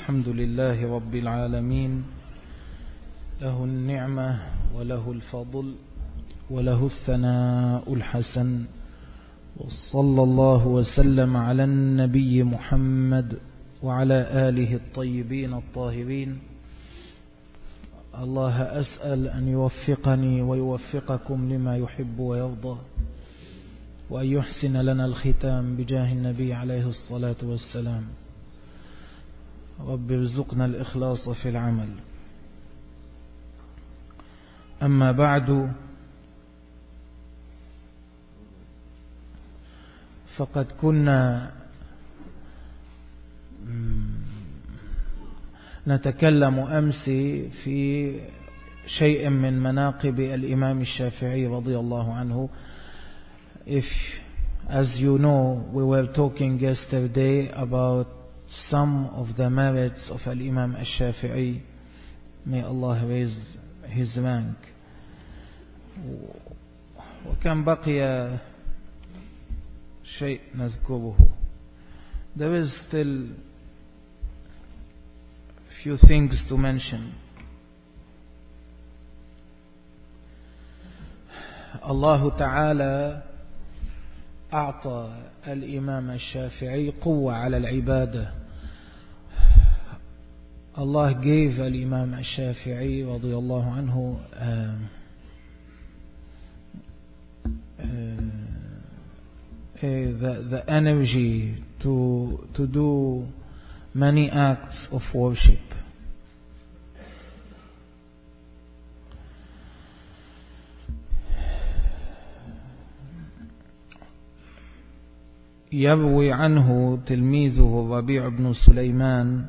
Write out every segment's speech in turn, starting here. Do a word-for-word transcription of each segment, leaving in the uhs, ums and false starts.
الحمد لله رب العالمين، له النعمة وله الفضل وله الثناء الحسن، وصلى الله وسلم على النبي محمد وعلى آله الطيبين الطاهرين. الله أسأل أن يوفقني ويوفقكم لما يحب ويرضى، وأن يحسن لنا الختام بجاه النبي عليه الصلاة والسلام. رب ارزقنا الإخلاص في العمل. أما بعد، فقد كنا نتكلم أمس في شيء من مناقب الإمام الشافعي رضي الله عنه. If, as you know, we were talking yesterday about some of the merits of Al-Imam Al-Shafi'i, may Allah raise his rank. وكان بقي شيء نذكره. There is still few things to mention. الله تعالى أعطى الإمام الشافعي قوة على العبادة. Allah gave الإمام الشافعي رضي الله عنه uh, uh, the, the energy to, to do many acts of worship. يروي عنه تلميذه ربيع بن سليمان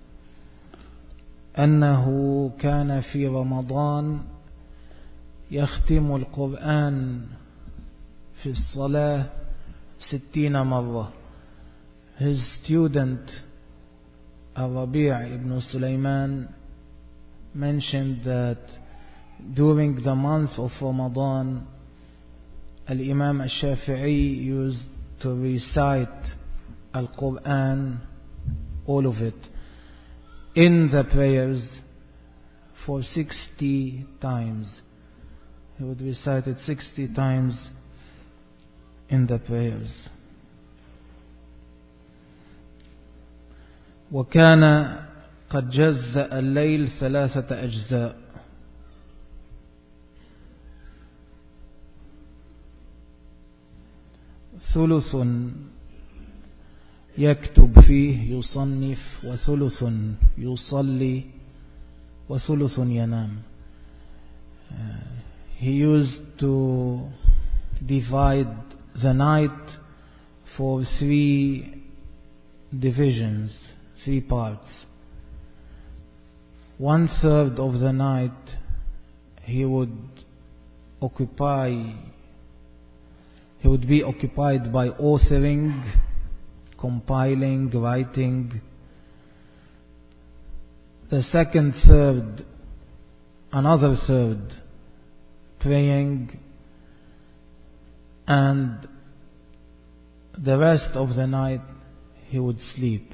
أنه كان في رمضان يختم القرآن في الصلاة ستين مرة. His student Rabi' ibn Sulaiman mentioned that during the month of Ramadan, Al-Imam Al-Shafi'i used to recite Al-Quran, all of it, in the prayers for sixty times. He would recite it sixty times in the prayers. وكان قد جزأ الليل ثلاثة أجزاء. ثلث يكتب فيه يصنف، وثلث يصلي، وثلث ينام. uh, He used to divide the night for three divisions, three parts. One third of the night he would occupy He would be occupied by authoring, compiling, writing. The second third, another third, praying, and the rest of the night he would sleep.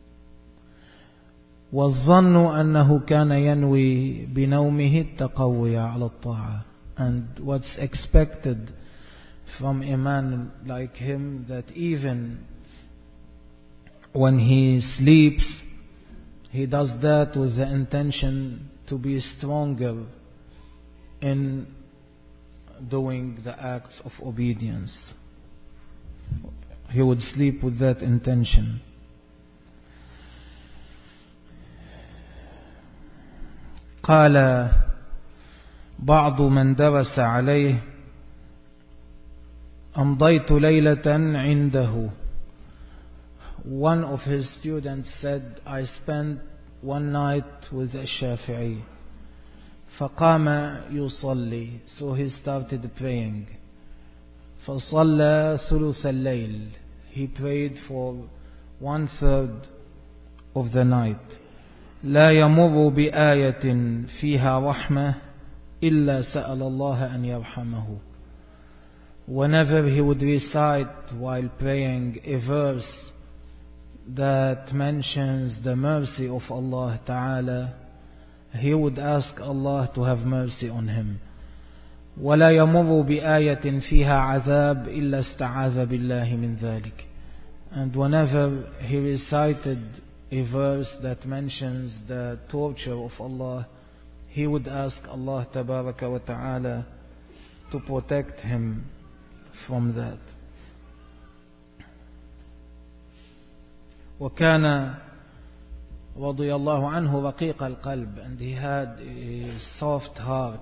والظن أنه كان ينوي بنومه التقوي على الطاعة. And what's expected from a man like him, that even when he sleeps, he does that with the intention to be stronger in doing the acts of obedience. He would sleep with that intention. قال بعض من درس عليه أمضيت ليلة عنده. One of his students said, I spent one night with Shafi'i. فقام يصلي, so he started praying. فصلى ثلث الليل, he prayed for one third of the night. لا يمر بآية فيها رحمة إلا سأل الله أن يرحمه. Whenever he would recite while praying a verse that mentions the mercy of Allah Ta'ala, he would ask Allah to have mercy on him. ولا يمر بآية فيها عذاب إلا استعاذ بالله من ذلك. And whenever he recited a verse that mentions the torture of Allah, he would ask Allah Tabaraka wa Ta'ala to protect him from that. وكان رضي الله عنه رقيق القلب, and he had a soft heart.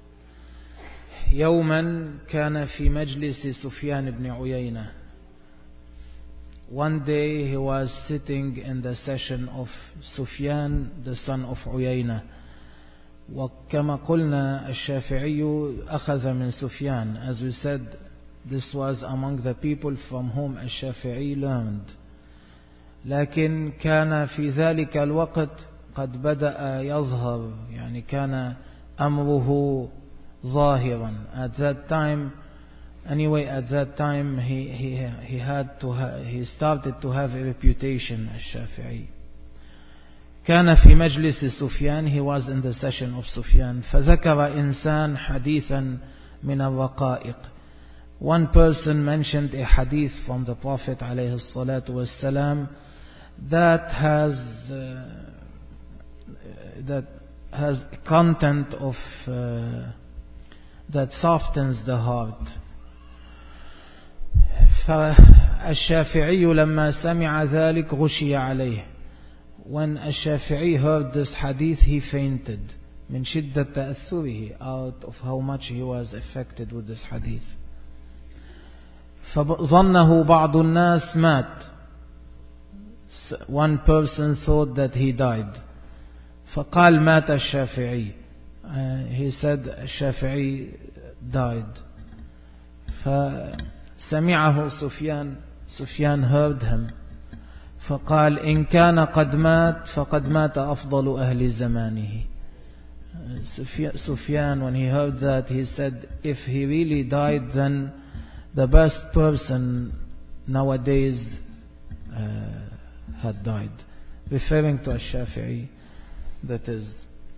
يوما كان في مجلس سفيان بن عيينة. One day he was sitting in the session of Sufyan, the son of Uyayna. وكما قلنا الشافعي أخذ من سفيان. As we said, this was among the people from whom الشافعي learned. لكن كان في ذلك الوقت قد بدأ يظهر, يعني كان أمره ظاهرا. At that time, anyway, at that time he he he had to ha, he started to have a reputation as Shafi'i. كان في مجلس سفيان, he was in the session of Sufyan. فذكر إنسان حديثا من الرقائق. One person mentioned a hadith from the Prophet عليه الصلاة والسلام that has uh, that has content of uh, that softens the heart. فالشافعي لما سمع ذلك غشي عليه. When الشافعي heard this hadith, he fainted من شدة تأثره, out of how much he was affected with this hadith. فظنه بعض الناس مات. One person thought that he died. فقال مات الشافعي. Uh, he said الشافعي died. فسمعه سفيان. Sufyan heard him. فقال إن كان قد مات فقد مات أفضل أهل زمانه. Sufyan, when he heard that, he said, if he really died, then the best person nowadays uh, had died, referring to Ash-Shafi'i, that is.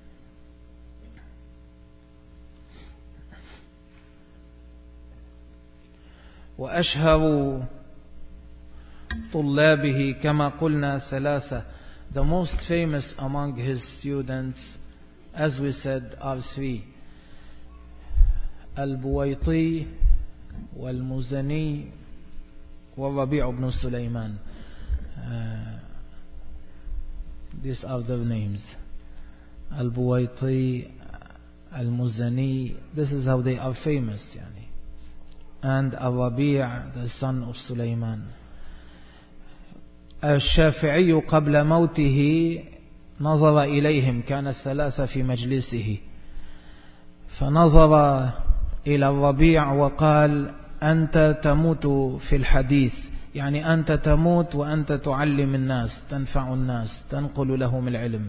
وأشهر طلابه كما قلنا ثلاثة. The most famous among his students, as we said, are three: البويطي والمزني والربيع بن سليمان. Uh, these are their names. Al-Buwaiti, Al-Muzani, this is how they are famous, yani. And Al-Rabi', the son of Sulaiman. الشافعي قبل موته نظر إليهم, كان الثلاثة في مجلسه, فنظر إلى الربيع وقال أنت تموت في الحديث, يعني أنت تموت وأنت تعلم الناس, تنفع الناس, تنقل لهم العلم.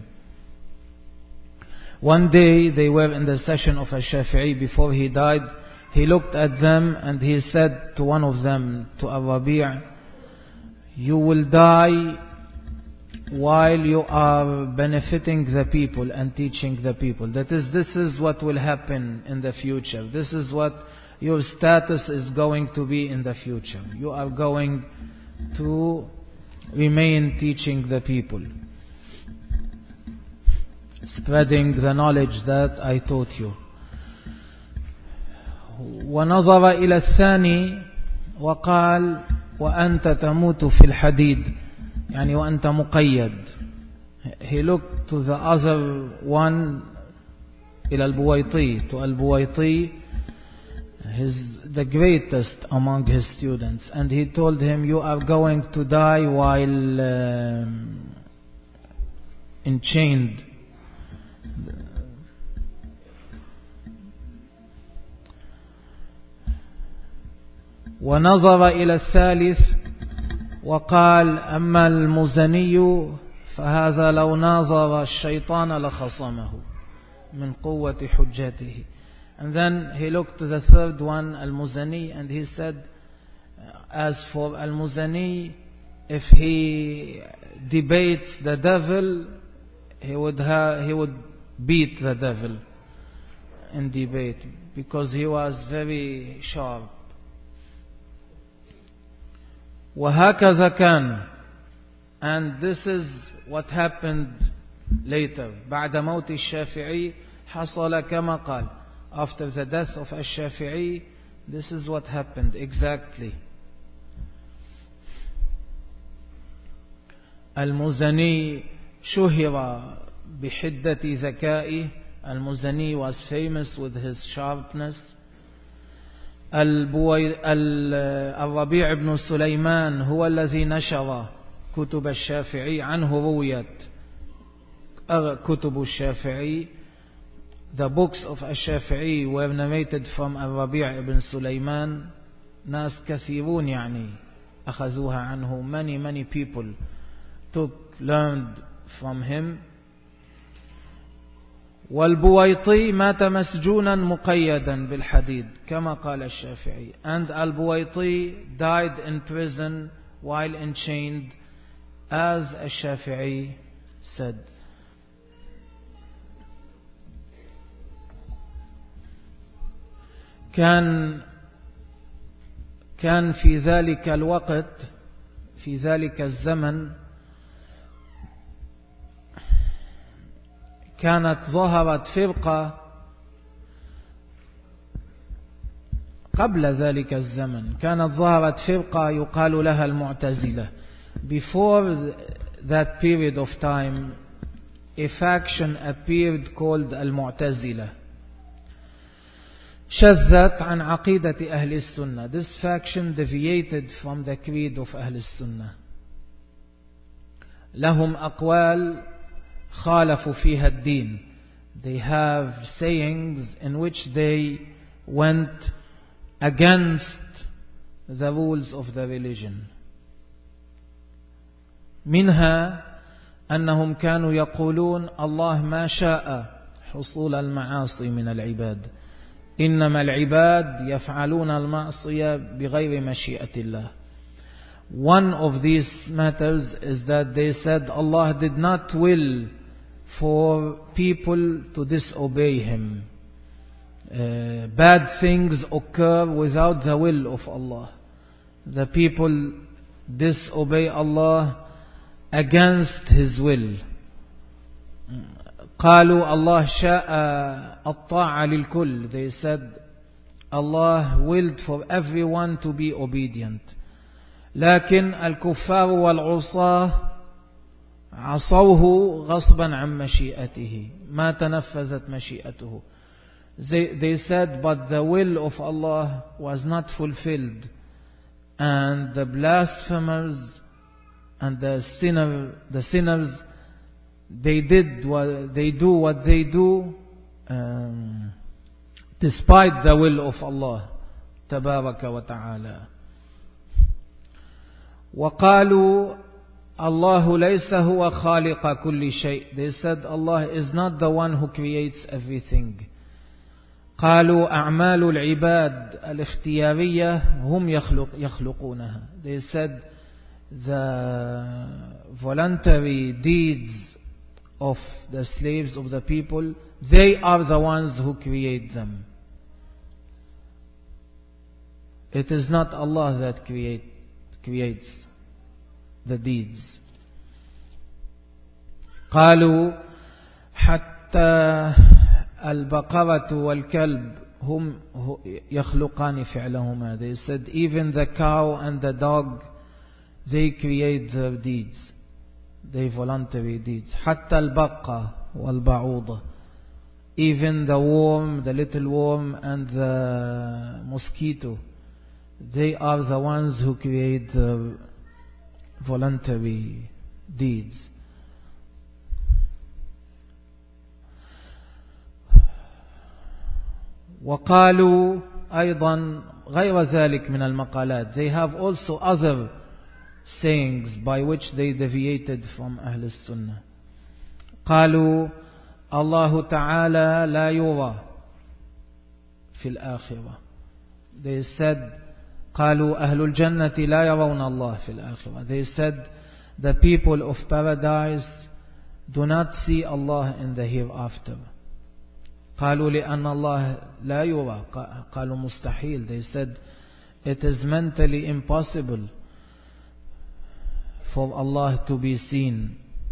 One day they were in the session of Al-Shafi'i before he died. He looked at them and he said to one of them, to Al-Rabi', you will die while you are benefiting the people and teaching the people. That is, this is what will happen in the future. This is what your status is going to be in the future. You are going to remain teaching the people, spreading the knowledge that I taught you. ونظر إلى الثاني وقال وأنت تموت في الحديد, يعني وأنت مقيد. He looked to the other one, إلى البويطي, to البويطي, his the greatest among his students, and he told him, you are going to die while um, enchained. ونظر إلى الثالث وقال أما المزني فهذا لو ناظر الشيطان لخصمه من قوة حجته. And then he looked to the third one, Al-Muzani, and he said, as for Al-Muzani, if he debates the devil, he would have, he would beat the devil in debate because he was very sharp. وهكذا كان, and this is what happened later. بعد موت الشافعي حصل كما قال. After the death of الشافعي, this is what happened exactly. المزني شهر بحدة ذكائه. المزني was famous with his sharpness. الربيع بن سليمان هو الذي نشر كتب الشافعي. عنه رويت كتب الشافعي. The books of الشافعي were narrated from الربيع بن سليمان. ناس كثيرون يعني أخذوها عنه. Many many people took learned from him. والبويطي مات مسجونا مقيدا بالحديد كما قال الشافعي. And al-Buwaiti died in prison while enchained, as الشافعي said. كان كان في ذلك الوقت، في ذلك الزمن، كانت ظهرت فرقة قبل ذلك الزمن. كانت ظهرت فرقة يقال لها المعتزلة. Before that period of time, a faction appeared called المعتزلة. شذت عن عقيدة أهل السنة. This faction deviated from the creed of أهل السنة. لهم أقوال خالفوا فيها الدين. They have sayings in which they went against the rules of the religion. منها أنهم كانوا يقولون الله ما شاء حصول المعاصي من العباد، إنما العباد يفعلون المعصية بغير مشيئة الله. One of these matters is that they said Allah did not will for people to disobey Him. Uh, bad things occur without the will of Allah. The people disobey Allah against His will. قالوا الله شاء الطاعة للكل. They said Allah willed for everyone to be obedient. لكن الكفار والعصاة عصوه غصبا عن مشيئته، ما تنفذت مشيئته. They, they said, but the will of Allah was not fulfilled, and the blasphemers and the sinner, the sinners, they did what they do, what they do, um, despite the will of Allah, تبارك وتعالى. وقالوا الله ليس هو خالق كل شيء. They said Allah is not the one who creates everything. قالوا أعمال العباد الاختيارية هم يخلق يخلقونها. They said the voluntary deeds of the slaves of the people, they are the ones who create them. It is not Allah that create, creates the deeds. قالوا حتى البقرة والكلب هم يخلقان فعلهما. They said even the cow and the dog, they create their deeds, they voluntary deeds. حتى البقة والبعوضة, even the worm, the little worm and the mosquito, they are the ones who create the voluntary deeds. وقالوا أيضا غير ذلك من المقالات. They have also other sayings by which they deviated from أهل السنة. قالوا الله تعالى لا يرى في الآخرة. They said قالوا أهل الجنة لا يرون الله في الآخرة. They said the people of paradise do not see Allah in the hereafter. قالوا لأن الله لا يرى. قالوا مستحيل. They said it is mentally impossible for Allah to be seen.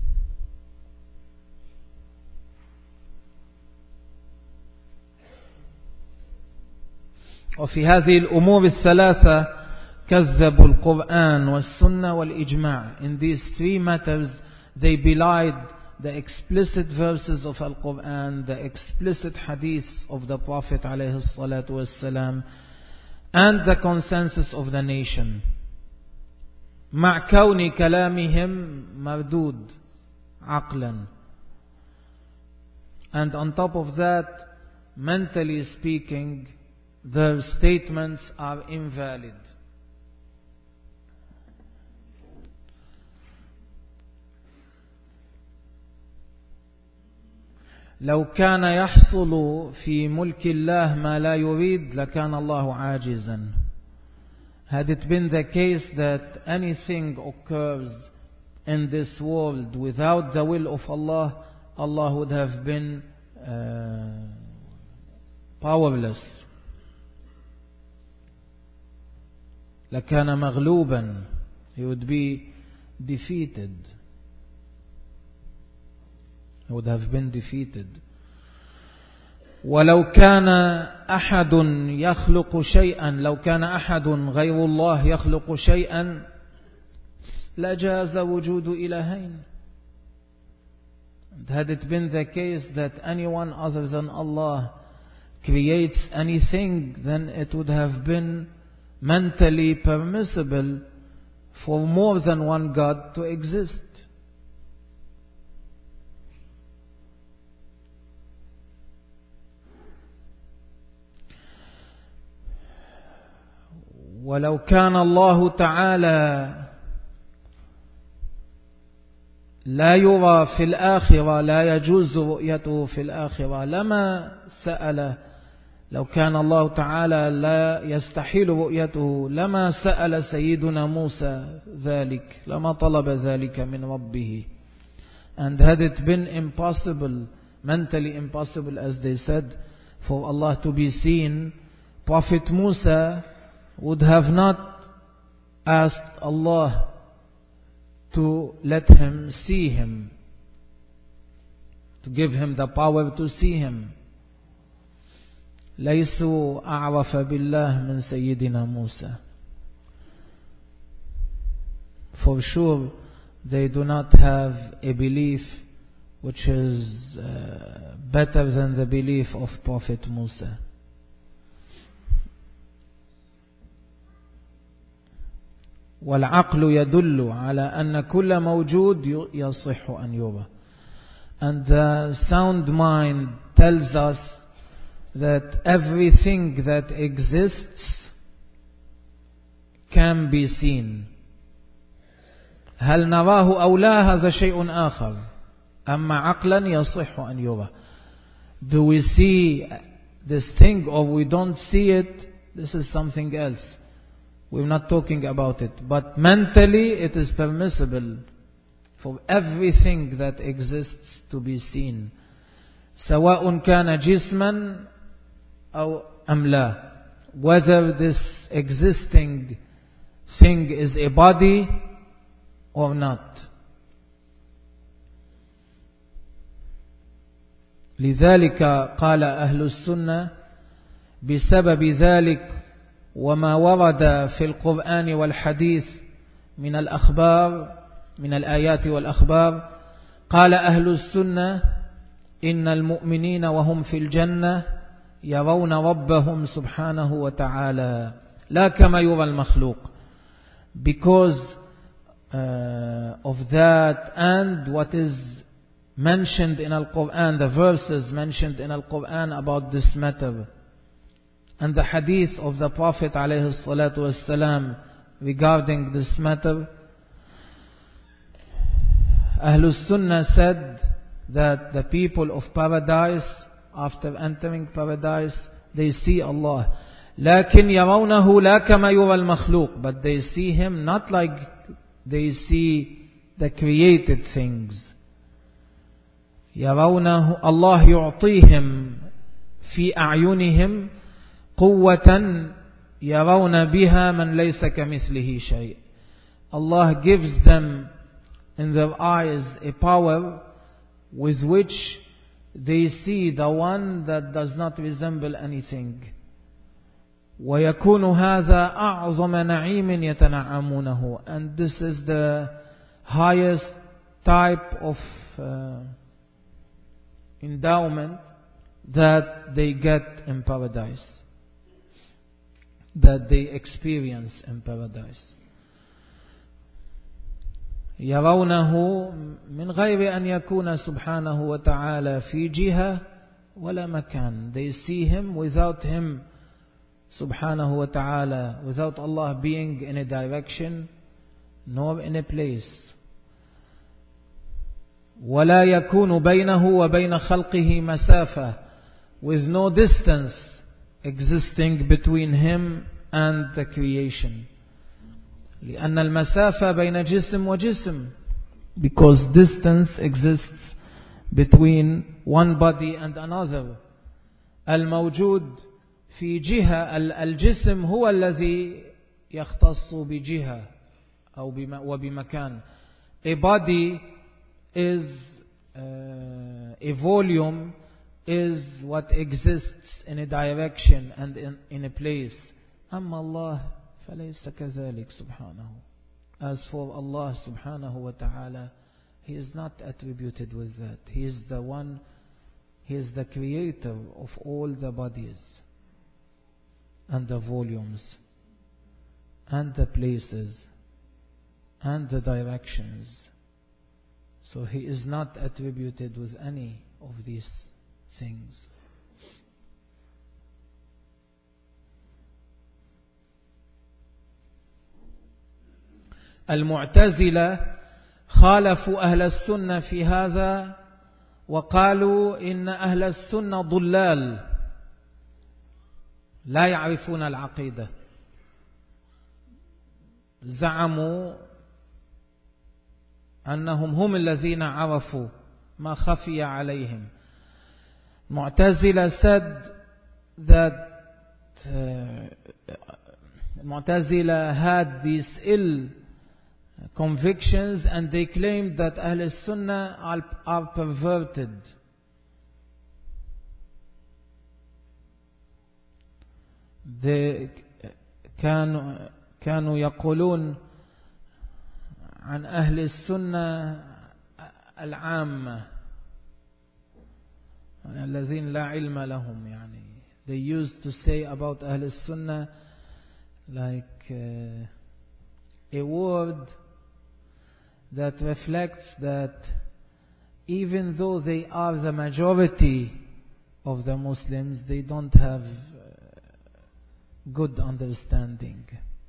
وفي هذه الأمور الثلاثة كذبوا القرآن والسنة والإجماع. In these three matters they belied the explicit verses of Al-Quran, the explicit hadiths of the Prophet عليه الصلاة والسلام, and the consensus of the nation. مع كون كلامهم مردود عقلا. And on top of that, mentally speaking, their statements are invalid. لو كان يحصل في ملك الله ما لا يريد لكان الله عاجزا. Had it been the case that anything occurs in this world without the will of Allah, Allah would have been uh, powerless. لكان مغلوبا. He would be defeated. He would have been defeated. ولو كان أحد يخلق شيئا لو كان أحد غير الله يخلق شيئا لجاز وجود إلهين. Had it been the case that anyone other than Allah creates anything, then it would have been mentally permissible for more than one God to exist. ولو كان الله تعالى لا يرى في الآخرة لا يجوز رؤيته في الآخرة لما سأل. لو كان الله تعالى لا يستحيل رؤيته لما سأل سيدنا موسى ذلك، لما طلب ذلك من ربه. And had it been impossible, mentally impossible as they said, for Allah to be seen, Prophet Musa would have not asked Allah to let him see him, to give him the power to see him. ليسوا أعرف بالله من سيدنا موسى. For sure they do not have a belief which is uh, better than the belief of Prophet Musa. والعقل يدل على أن كل موجود يصح أن يرى. And the sound mind tells us that everything that exists can be seen. هل نراه أو لا هذا شيء آخر. أما عقلا يصح أن يرى. Do we see this thing or we don't see it? This is something else. We're not talking about it. But mentally it is permissible for everything that exists to be seen. سواء كان جسما أو أم لا. Whether this existing thing is a body or not. لذلك قال أهل السنة بسبب ذلك وما ورد في القرآن والحديث من الأخبار من الآيات والأخبار قال أهل السنة إن المؤمنين وهم في الجنة يرون ربهم سبحانه وتعالى لا كما يرى المخلوق. Because uh, of that and what is mentioned in Al-Quran, the verses mentioned in Al-Quran about this matter, and the hadith of the Prophet alayhi salatu wassalam regarding this matter, Ahlus Sunnah said that the people of paradise, after entering paradise, they see Allah. لكن يرونه لا كما يرى المخلوق, but they see him not like they see the created things. يرونه, الله يعطيهم في أعينهم قوة يرون بها من ليس كمثله شيء. Allah gives them in their eyes a power with which they see the one that does not resemble anything. ويكون هذا أعظم نعيم يتنعمونه, and this is the highest type of uh, endowment that they get in paradise, that they experience in paradise. يرونه من غير أن يكون سبحانه وتعالى في جهة ولا مكان. They see him without him subhanahu wa ta'ala, without Allah being in a direction nor in a place. ولا يكون بينه وبين خلقه مسافة, with no distance existing between him and the creation. لأن المسافة بين جسم وجسم, because distance exists between one body and another. الموجود في جهة, الجسم هو الذي يختص بجهة أو وبمكان. A body is uh, a volume, is what exists in a direction and in, in a place. أما الله فليس كذلك سبحانه. As for Allah subhanahu wa ta'ala, He is not attributed with that. He is the one, He is the creator of all the bodies and the volumes and the places and the directions. So He is not attributed with any of these things. المعتزلة خالفوا أهل السنة في هذا وقالوا إن أهل السنة ضلال لا يعرفون العقيدة. زعموا أنهم هم الذين عرفوا ما خفي عليهم. Mu'tazila said that uh, Mu'tazila had these ill convictions, and they claimed that Ahl Sunnah are, are perverted. They كانوا كانوا يقولون عن أهل السنة العامة الذين لا علم لهم. يعني they used to say about أهل السنة like uh, a word that reflects that even though they are the majority of the Muslims, they don't have good understanding.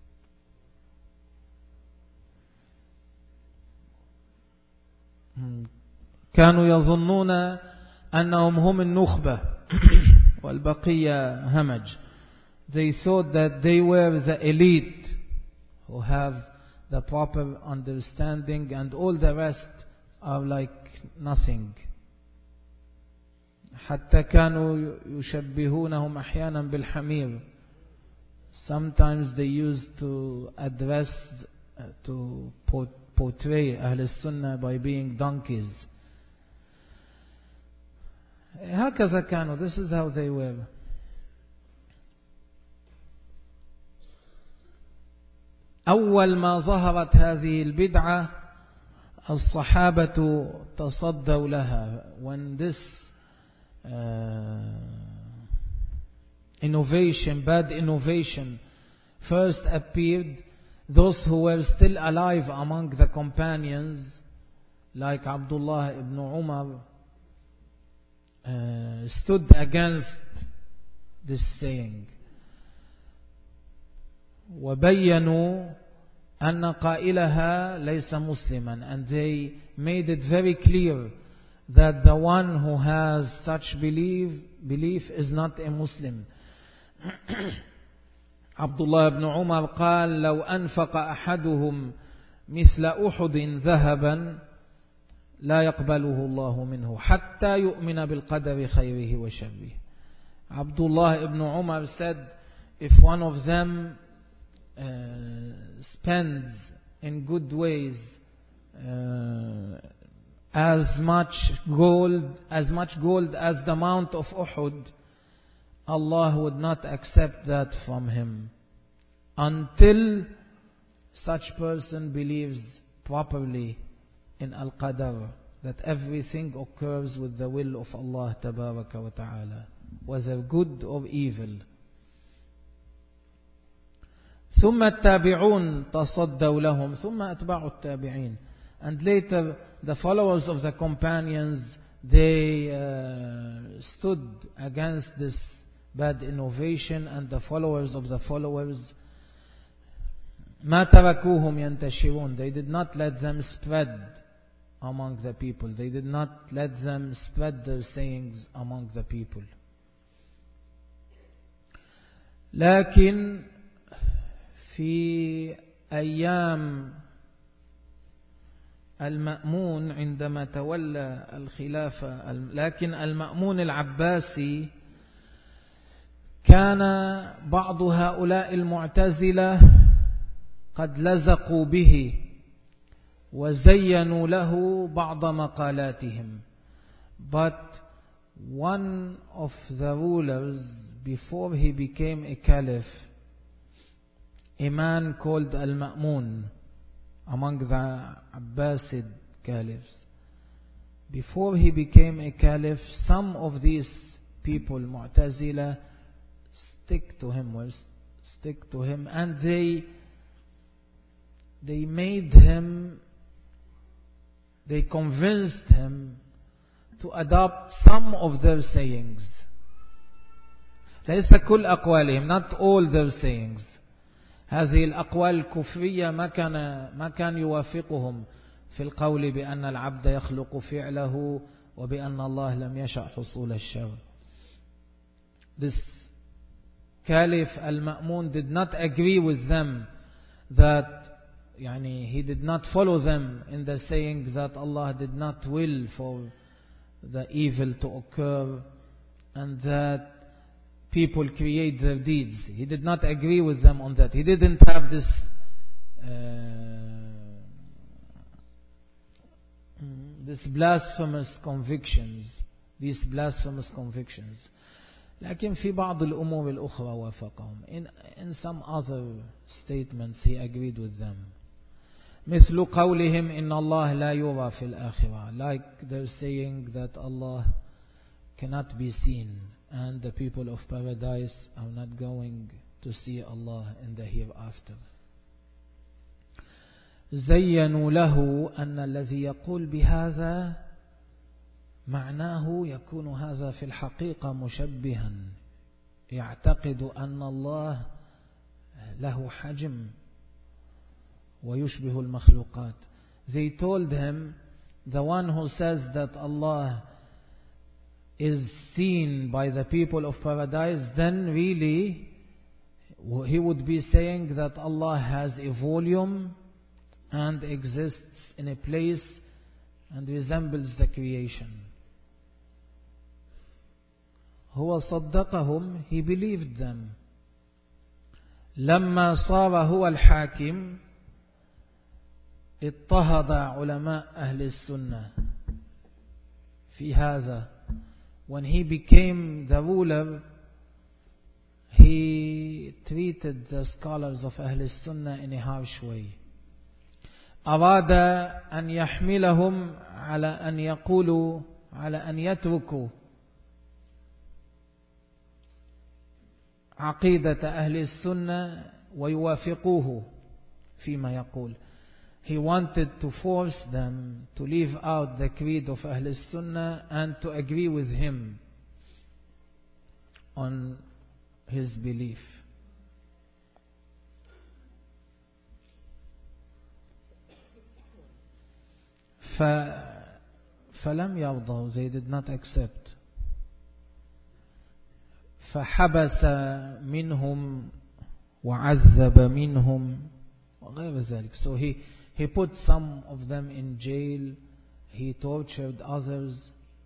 كانوا يظنون أنهم هم النخبة والبقية همج. They thought that they were the elite who have the proper understanding, and all the rest are like nothing. حتى كانوا يشبهونهم أحيانا بالحمير. Sometimes they used to address, uh, to portray Ahl Sunnah by being donkeys. هكذا كانوا. This is how they were. أول ما ظهرت هذه البدعة الصحابة تصدوا لها. When this uh, innovation, bad innovation first appeared, those who were still alive among the companions, like Abdullah ibn Umar, uh, stood against this saying. وبينوا أن قائلها ليس مسلما, and they made it very clear that the one who has such belief belief is not a Muslim. عبد الله بن عمر قال لو أنفق أحدهم مثل أحد ذهبا لا يقبله الله منه حتى يؤمن بالقدر خيره وشره. Abdullah ibn Umar said, if one of them uh, spends in good ways uh, as much gold as much gold as the amount of Uhud, Allah would not accept that from him until such person believes properly in Al-Qadr, that everything occurs with the will of Allah Tabaraka wa Ta'ala, whether good or evil. ثم التابعون تصدوا لهم ثم أتبعوا التابعين. And later the followers of the companions, they uh, stood against this bad innovation, and the followers of the followers, ما تركوهم ينتشرون, they did not let them spread among the people, they did not let them spread their sayings among the people. لكن في أيام المأمون عندما تولى الخلافة، لكن المأمون العباسي كان بعض هؤلاء المعتزلة قد لزقوا به وزينوا له بعض مقالاتهم. But one of the rulers, before he became a caliph, a man called Al-Ma'mun, among the Abbasid caliphs, before he became a caliph, some of these people, Mu'tazila, stick to him, well, stick to him, and they they made him, they convinced him to adopt some of their sayings. ليس كل أقوالهم, not all their sayings. هذه الأقوال الكفرية ما كان ما كان يوافقهم في القول بأن العبد يخلق فعله وبأن الله لم يشأ حصول الشر. This Caliph Al-Ma'mun did not agree with them, that يعني, he did not follow them in the saying that Allah did not will for the evil to occur and that people create their deeds. He did not agree with them on that. He didn't have this uh, this blasphemous convictions, these blasphemous convictions. لكن في بعض الأمور الأخرى وافقهم. In, in some other statements he agreed with them. مثل قولهم إن الله لا يرى في الآخرة, like they're saying that Allah cannot be seen and the people of paradise are not going to see Allah in the hereafter. زينوا له أن الذي يقول بهذا معناه يكون هذا في الحقيقة مشبها, يعتقد أن الله له حجم ويشبه المخلوقات. They told him, the one who says that Allah is seen by the people of paradise, then really he would be saying that Allah has a volume and exists in a place and resembles the creation. هو صدقهم, he believed them. لما صار هو الحاكم اضطهد علماء أهل السنة في هذا. When he became the ruler, he treated the scholars of أهل السنة in a harsh way. أراد أن يحملهم على أن يقولوا, على أن يتركوا عقيدة أهل السنة ويوافقوه فيما يقول. He wanted to force them to leave out the creed of Ahl Sunnah and to agree with him on his belief. فلم يرضوا, they did not accept. فحبس منهم وعذب منهم وغير ذلك. So he, he put some of them in jail, he tortured others,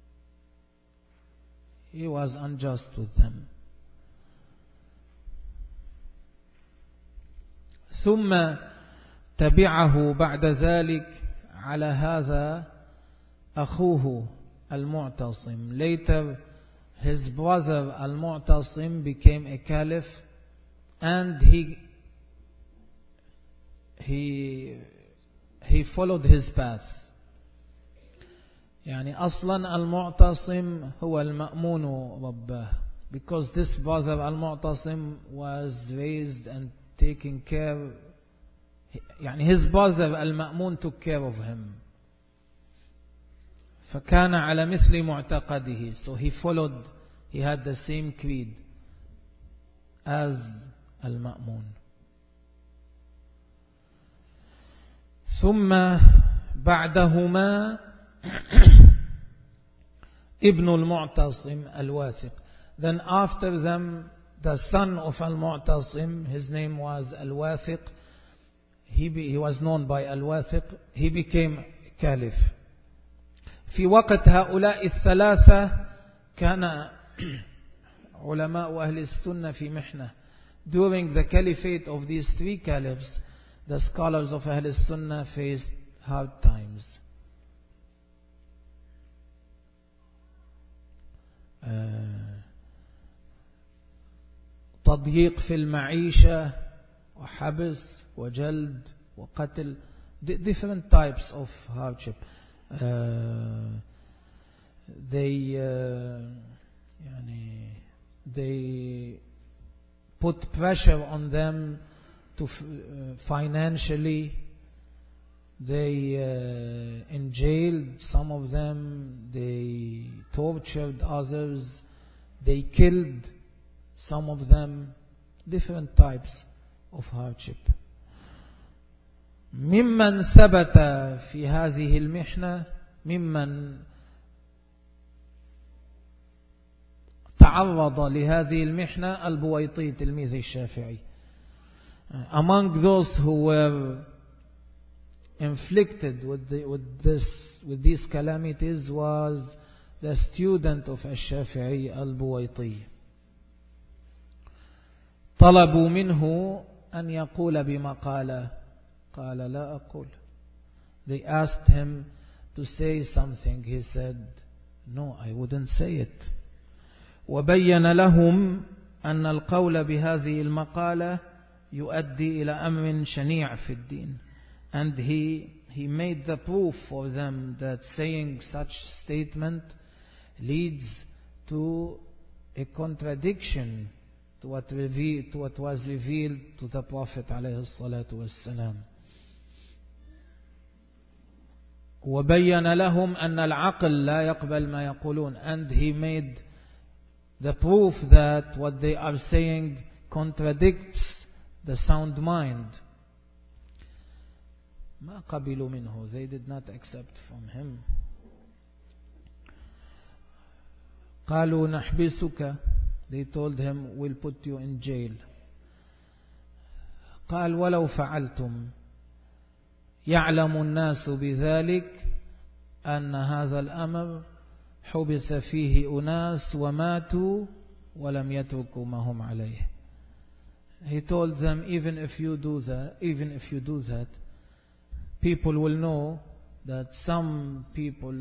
he was unjust with them. ثم تبعه بعد ذلك على هذا أخوه المعتصم. Later his brother Al-Mu'tasim became a caliph, and he he he followed his path. يعني أصلا المعتصم هو المأمون ربه, because this brother Al-Mu'tasim was raised and taken care, يعني his brother Al-Ma'mun took care of him, فكان على مثل معتقده, so he followed, he had the same creed as Al-Ma'mun. ثم بعدهما ابن المعتصم الواثق. Then after them, the son of Al-Mu'tasim, his name was Al-Wathiq, he, be, he was known by Al-Wathiq, he became caliph. في وقت هؤلاء الثلاثة كان علماء أهل السنة في محنة. During the caliphate of these three caliphs, the scholars of Ahl Sunnah faced hard times. تضييق في المعيشة وحبس وجلد وقتل, different types of hardship. Uh, they uh, يعني, they put pressure on them to uh, financially. They uh, enjailed some of them, they tortured others, they killed some of them, different types of hardship. ممن ثبت في هذه المحنة, ممن تعرض لهذه المحنة البويطي تلميذ الشافعي. Among those who were inflicted with, the, with, this, with these calamities was the student of الشافعي البويطي. طلبوا منه أن يقول بما قال, قال لا أقول. They asked him to say something, he said no, I wouldn't say it. وبين لهم أن القول بهذه المقالة يؤدي إلى أمر شنيع في الدين. And he, he made the proof for them that saying such statement leads to a contradiction to what, reveal, to what was revealed to the Prophet عليه الصلاة والسلام. وبين لهم أن العقل لا يقبل ما يقولون. And he made the proof that what they are saying contradicts the sound mind. ما قبلوا منه, they did not accept from him. قالوا نحبسك, they told him we'll put you in jail. قال ولو فعلتم يعلم الناس بذلك أن هذا الأمر حبس فيه أناس وماتوا ولم يتركوا ما هم عليه. He told them, even if you do that, even if you do that, people will know that some people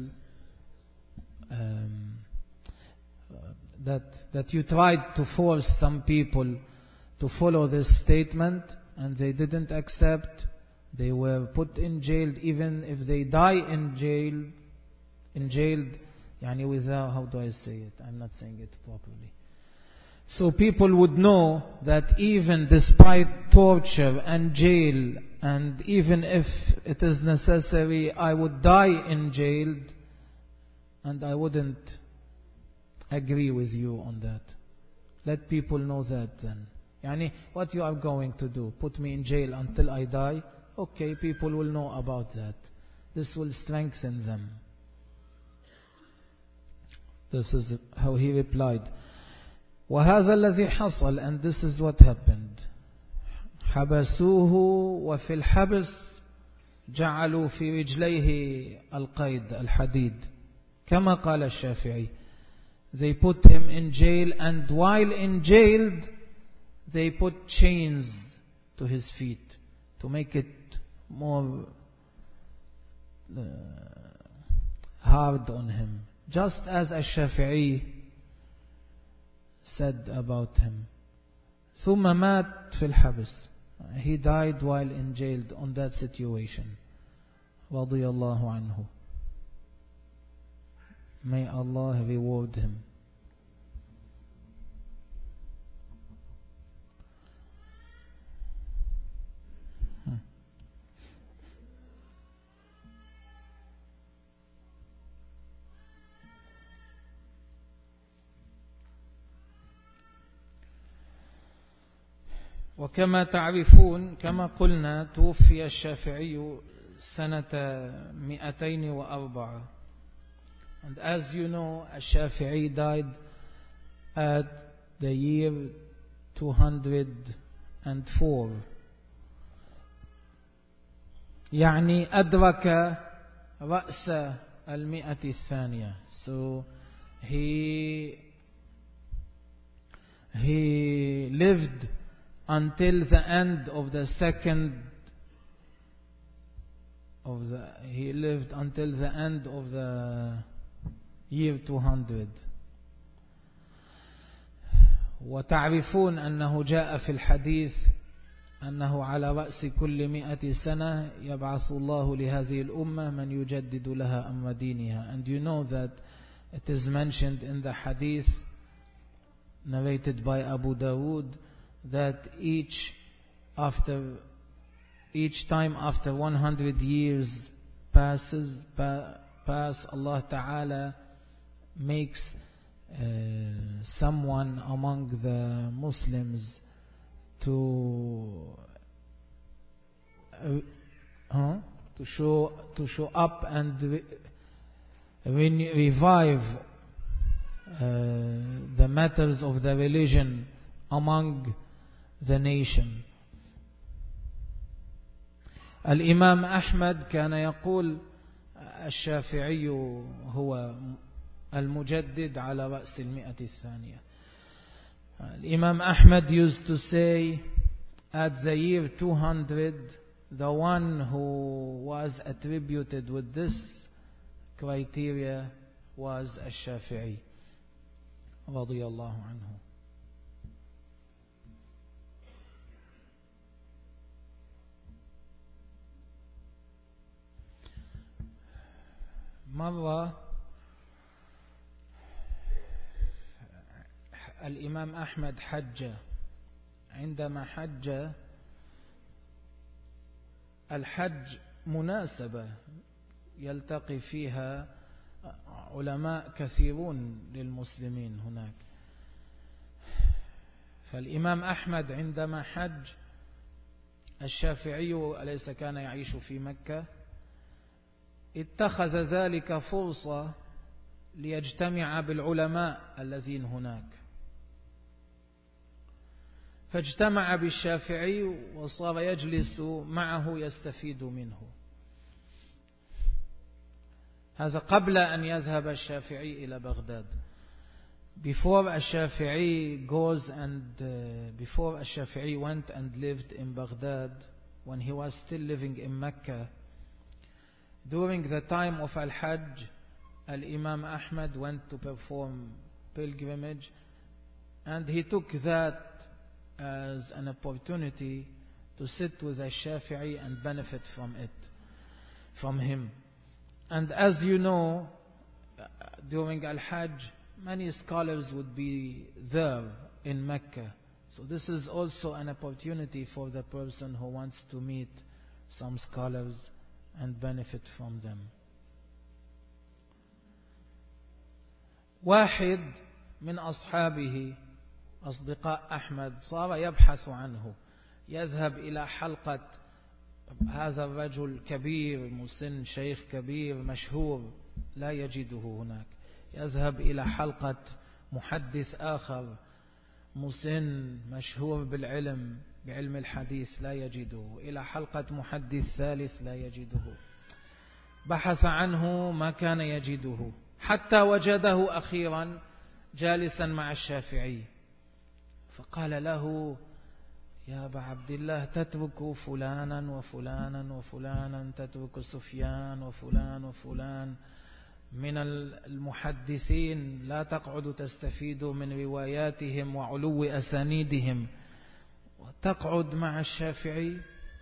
um, that that you tried to force some people to follow this statement and they didn't accept. They were put in jail. Even if they die in jail, in jailed, yani without, how do I say it? I'm not saying it properly. So people would know that even despite torture and jail, and even if it is necessary, I would die in jail, and I wouldn't agree with you on that. Let people know that then. Yani, what you are going to do? Put me in jail until I die? Okay, people will know about that. This will strengthen them. This is how he replied. وهذا الذي حصل, and this is what happened. حبسوه وفي الحبس جعلوا في رجليه القيد الحديد كما قال الشافعي. They put him in jail, and while in jail they put chains to his feet to make it more uh, hard on him, just as الشافعي said about him. ثم مات في الحبس. He died while in jail on that situation. رضي الله عنه. May Allah reward him. وكما تعرفون كما قلنا توفي الشافعي سنة مئتين وأربعة. And as you know, الشافعي died at the year two hundred four. يعني أدرك رأس المئة الثانية. So he he lived until the end of the second of the he lived until the end of the year two hundred. وتعرفون أنه جاء في الحديث أنه على رأس كل مئة سنة يبعث الله لهذه الأمة من يجدد لها أمر دينها. And you know that it is mentioned in the hadith narrated by Abu Dawood that each after each time after one hundred years passes pass Allah Ta'ala makes uh, someone among the Muslims to uh, huh, to show to show up and re, re, revive uh, the matters of the religion among the nation. الإمام أحمد كان يقول الشافعي هو المجدد على رأس المئة الثانية. الإمام أحمد used to say at the year two hundred the one who was attributed with this criteria was الشافعي رضي الله عنه. مرة الإمام أحمد حج. عندما حج الحج مناسبة يلتقي فيها علماء كثيرون للمسلمين هناك. فالإمام أحمد عندما حج الشافعي أليس كان يعيش في مكة اتخذ ذلك فرصة ليجتمع بالعلماء الذين هناك. فاجتمع بالشافعي وصار يجلس معه يستفيد منه. هذا قبل أن يذهب الشافعي إلى بغداد. Before الشافعي goes and uh, before الشافعي went and lived in Baghdad, when he was still living in Mecca, during the time of Al-Hajj, Al-Imam Ahmad went to perform pilgrimage, and he took that as an opportunity to sit with Al-Shafi'i and benefit from it, from him. And as you know, during Al-Hajj, many scholars would be there in Mecca. So this is also an opportunity for the person who wants to meet some scholars and benefit from them. واحد من أصحابه أصدقاء أحمد صار يبحث عنه، يذهب إلى حلقة هذا الرجل كبير مسن، شيخ كبير مشهور، لا يجده هناك. يذهب إلى حلقة محدث آخر مسن مشهور بالعلم، بعلم الحديث لا يجده، إلى حلقة محدث ثالث لا يجده، بحث عنه ما كان يجده، حتى وجده أخيرا جالسا مع الشافعي، فقال له: يا أبا عبد الله، تترك فلانا وفلانا وفلانا، تترك سفيان وفلان وفلان من المحدثين، لا تقعد تستفيد من رواياتهم وعلو أسانيدهم، وتقعد مع الشافعي.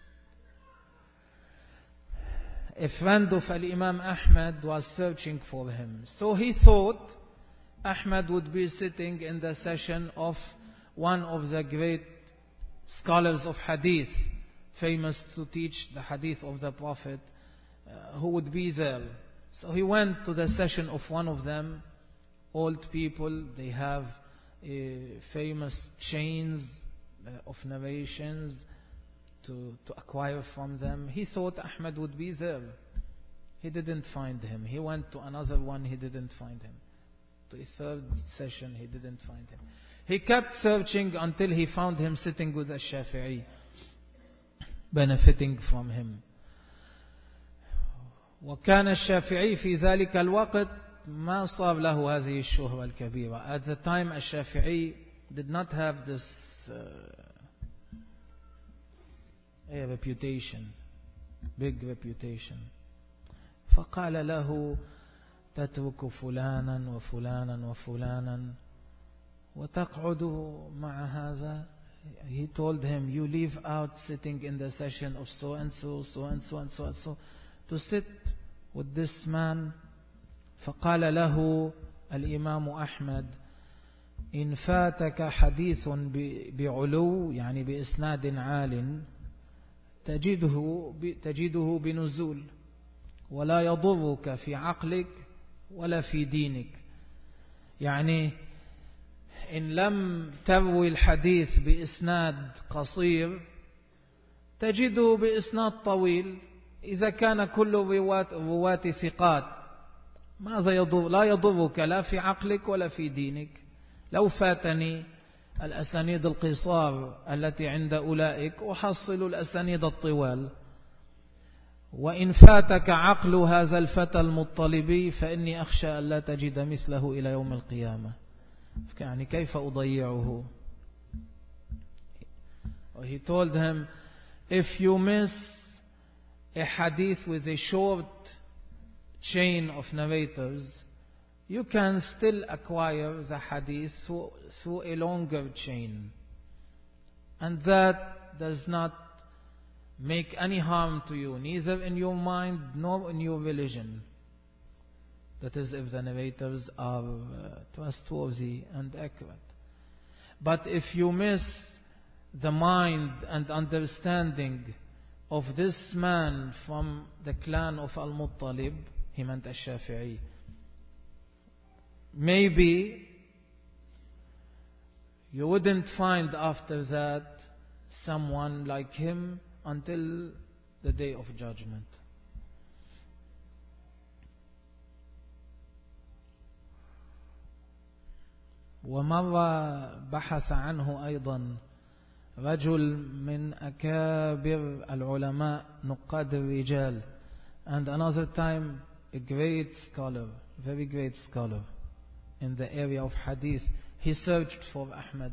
A friend of Imam Ahmad was searching for him, so he thought Ahmad would be sitting in the session of one of the great scholars of hadith, famous to teach the hadith of the Prophet, uh, who would be there. So he went to the session of one of them. Old people, they have uh, famous chains uh, of narrations to, to acquire from them. He thought Ahmad would be there. He didn't find him. He went to another one, he didn't find him. To a third session, he didn't find him. He kept searching until he found him sitting with Ash-Shafi'i, benefiting from him. وكان الشافعي في ذلك الوقت ما صار له هذه الشهرة الكبيرة. At the time, Ash-Shafi'i did not have this uh, a reputation, big reputation. فقال له: تترك فلانا وفلانا وفلانا وتقعد مع هذا. He told him, you leave out sitting in the session of so and so, so and so and so and so, to sit with this man. فقال له الإمام أحمد: إن فاتك حديث بعلو، يعني بإسناد عال، تجده تجده بنزول، ولا يضرك في عقلك ولا في دينك. يعني إن لم تروي الحديث بإسناد قصير تجده بإسناد طويل. إذا كان كل رواة ثقات ماذا يضر؟ لا يضرك لا في عقلك ولا في دينك. لو فاتني الأسانيد القصار التي عند أولئك أحصل الأسانيد الطوال. وإن فاتك عقل هذا الفتى المطلبي فإني أخشى أن لا تجد مثله إلى يوم القيامة. يعني كيف أضيعه؟ He told him, if you miss a hadith with a short chain of narrators, you can still acquire the hadith through, through a longer chain, and that does not make any harm to you, neither in your mind nor in your religion. That is, if the narrators are uh, trustworthy and accurate. But if you miss the mind and understanding of this man from the clan of Al-Muttalib, he meant Ash-Shafi'i, maybe you wouldn't find after that someone like him until the day of judgment. ومرة بحث عنه أيضا رجل من أكابر العلماء نقاد الرجال, and another time a great scholar, very great scholar in the area of hadith. He searched for Ahmad,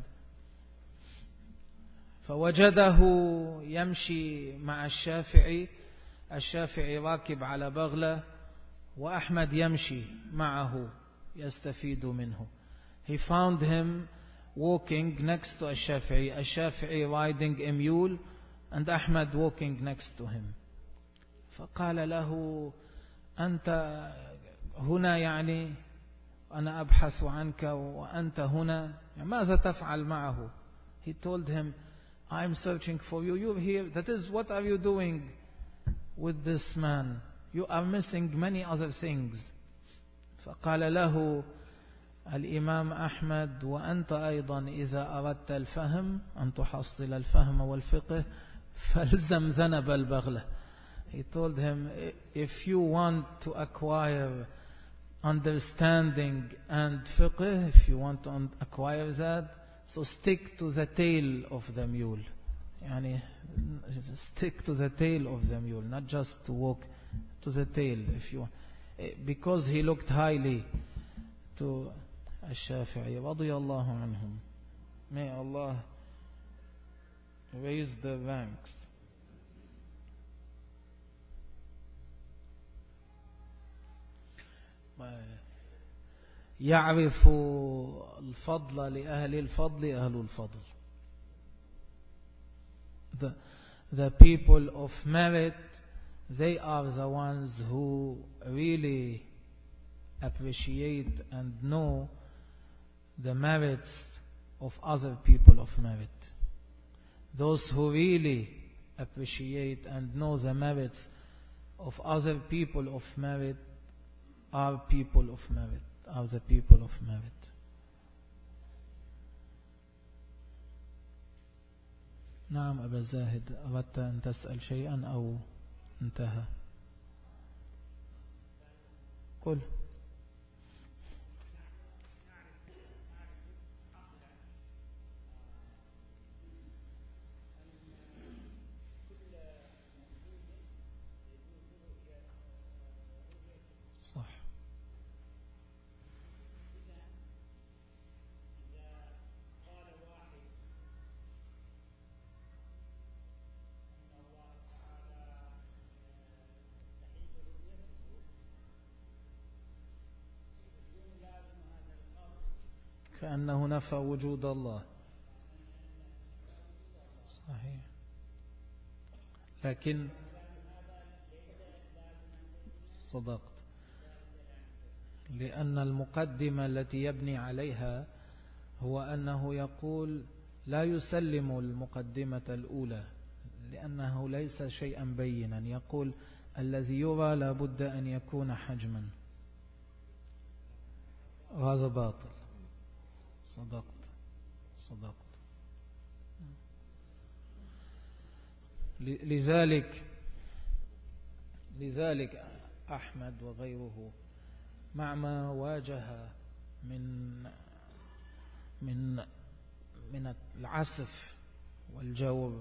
فوجده يمشي مع الشافعي. الشافعي راكب على بغلة وأحمد يمشي معه يستفيد منه. He found him walking next to Ash-Shafi'i, Ash-Shafi'i riding a mule and Ahmad walking next to him. فقال له: أنت هنا، يعني أنا أبحث عنك وأنت هنا، ماذا تفعل معه؟ He told him, I'm searching for you, you're here. That is, what are you doing with this man? You are missing many other things. فقال له الإمام أحمد: وأنت أيضا إذا أردت الفهم أن تحصل الفهم والفقه فالزم ذنب البغلة. He told him, if you want to acquire understanding and fiqh, if you want to acquire that, so stick to the tail of the mule. يعني stick to the tail of the mule, not just to walk to the tail if you want. Because he looked highly to الشافعي رضي الله عنهم. May Allah raise the ranks. يعرف الفضل لأهل الفضل أهل الفضل. The, the people of merit, they are the ones who really appreciate and know the merits of other people of merit. Those who really appreciate and know the merits of other people of merit are people of merit, are the people of merit. نعم أبا زاهد، أردت أن تسأل شيئا أو انتهى؟ قل. صح. كأنه نفى وجود الله. صحيح. لكن صدقت، لأن المقدمة التي يبني عليها هو أنه يقول لا يسلم المقدمة الأولى لأنه ليس شيئا بينا. يقول الذي يرى لابد أن يكون حجما، وهذا باطل. صدقت صدقت. لذلك لذلك أحمد وغيره مع ما واجه من من من العسف والجور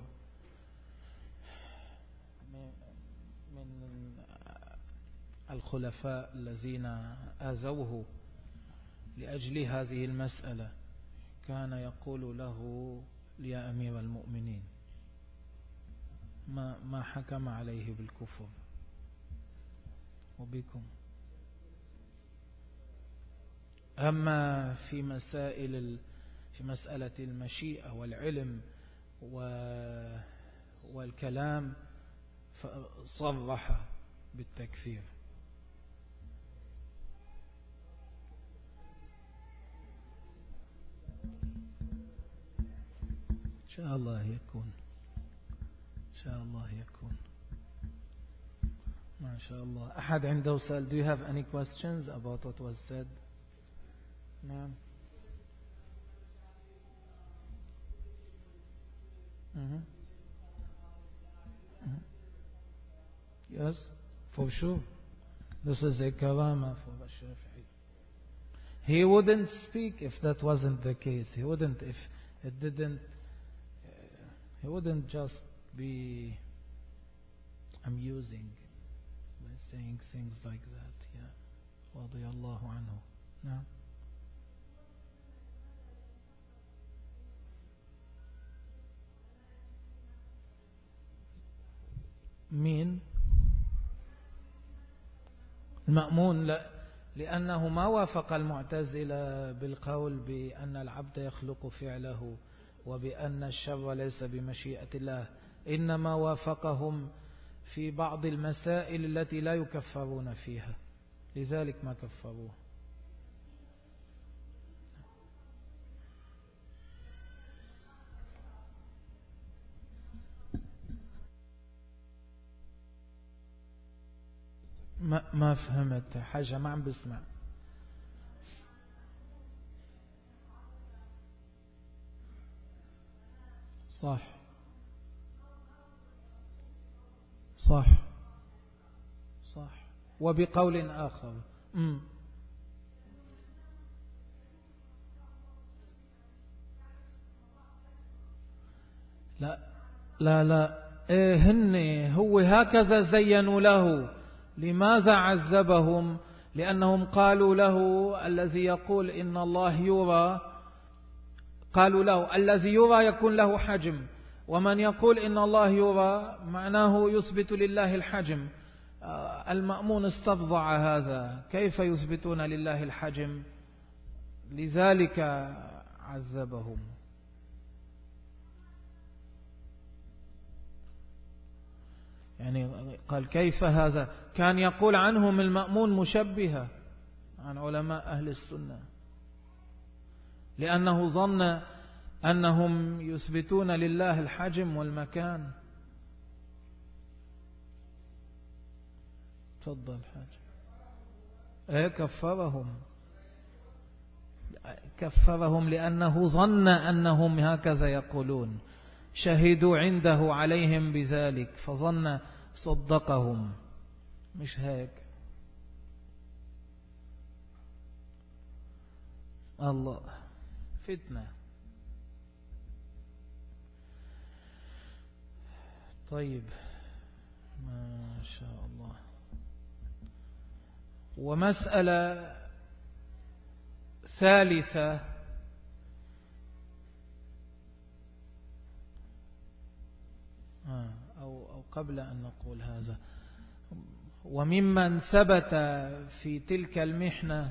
من الخلفاء الذين آذوه لأجل هذه المسألة، كان يقول له يا أمير المؤمنين ما ما حكم عليه بالكفر وبكم. أما في مسائل في مسألة المشيئة والعلم والكلام فصرح بالتكفير. إن شاء الله يكون إن شاء الله يكون ما شاء الله. أحد عنده سؤال؟ Do you have any questions about what was said? نعم. Mm-hmm. Mm-hmm. Yes, for sure. This is a karama for the Shafi'i. He wouldn't speak if that wasn't the case. He wouldn't if it didn't. Uh, he wouldn't just be amusing by saying things like that. Yeah. Radiyallahu anhu. No. مين؟ المأمون لا، لأنه ما وافق المعتزلة بالقول بأن العبد يخلق فعله وبأن الشر ليس بمشيئة الله، إنما وافقهم في بعض المسائل التي لا يكفرون فيها، لذلك ما كفروه. ما ما فهمت حاجة، ما عم بسمع. صح صح صح. وبقول آخر مم. لا لا لا إيه هن هو هكذا زينوا له. لماذا عذبهم؟ لأنهم قالوا له الذي يقول إن الله يرى، قالوا له الذي يرى يكون له حجم، ومن يقول إن الله يرى معناه يثبت لله الحجم. المأمون استفضع هذا، كيف يثبتون لله الحجم؟ لذلك عذبهم. يعني قال كيف هذا؟ كان يقول عنهم المأمون مشبهة عن علماء أهل السنة، لأنه ظن أنهم يثبتون لله الحجم والمكان. تفضل حاج. ايه كفرهم، كفرهم لأنه ظن أنهم هكذا يقولون، شهدوا عنده عليهم بذلك فظن صدقهم، مش هيك. الله فتنة. طيب ما شاء الله. ومسألة ثالثة أو أو قبل أن نقول هذا، وممن ثبت في تلك المحنة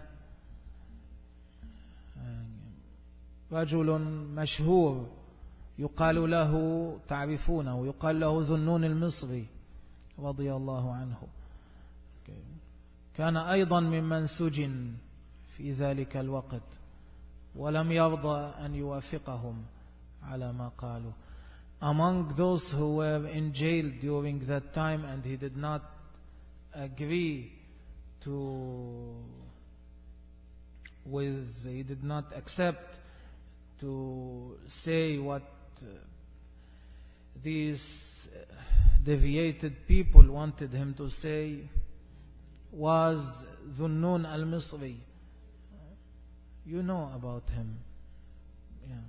رجل مشهور يقال له، تعرفونه، يقال له ذنون المصري رضي الله عنه. كان أيضا ممن سجن في ذلك الوقت ولم يرضى أن يوافقهم على ما قالوا. Among those who were in jail during that time and he did not agree to with he did not accept to say what uh, these deviated people wanted him to say was Dhunnun al-Misri. You know about him. Yeah.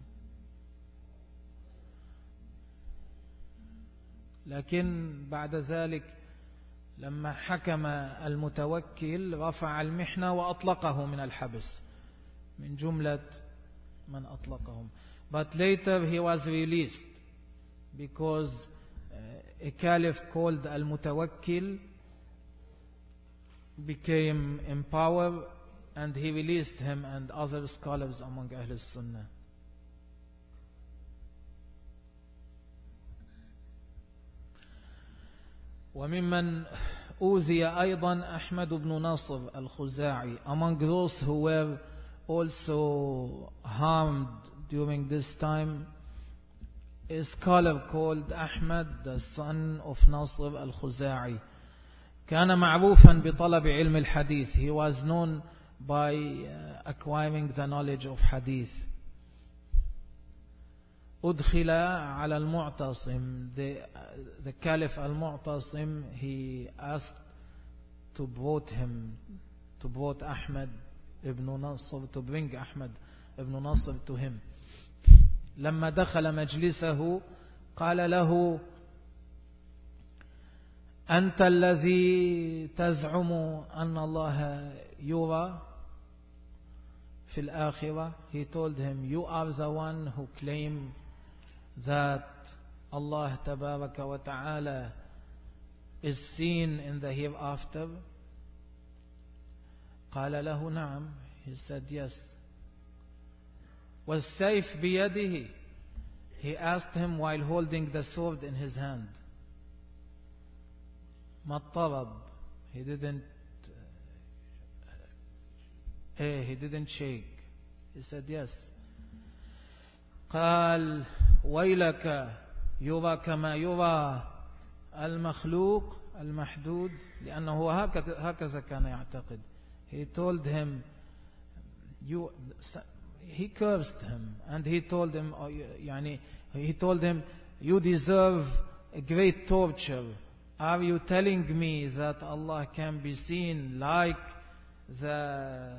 لكن بعد ذلك لما حكم المتوكل رفع المحنة وأطلقه من الحبس من جملة من أطلقهم. But later he was released because a caliph called Al-Mutawakkil became in power and he released him and other scholars among Ahl Sunnah. وممن أوذي أيضا أحمد بن ناصر الخزاعي. Among those who were also harmed during this time, a scholar called Ahmad, the son of Nasr al-Khuza'i. كان معروفا بطلب علم الحديث. He was known by uh, acquiring the knowledge of hadith. أدخل على المعتصم. The, uh, the Caliph al-Mu'tasim, he asked to brought him, to brought Ahmad ibn Nasr, to bring Ahmad ibn Nasr to him. لما دخل مجلسه قال له أنت الذي تزعم أن الله يرى في الآخرة. He told him, you are the one who claim that Allah تبارك وتعالى is seen in the hereafter. قال له نعم. He said yes. والسيف بيده. He asked him while holding the sword in his hand. ما الطرب. He didn't hey, he didn't shake. He said yes. قال ويلك يرى كما يرى المخلوق المحدود. لأنه هكذا كان يعتقد. He told him, you, he cursed him and he told him, يعني, he told him, you deserve a great torture. Are you telling me that Allah can be seen like the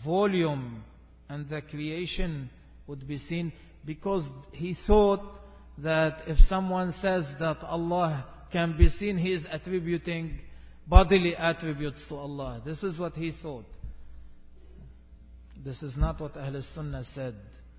volume and the creation would be seen? Because he thought that if someone says that Allah can be seen, he is attributing bodily attributes to Allah. This is what he thought. This is not what Ahl Sunnah said.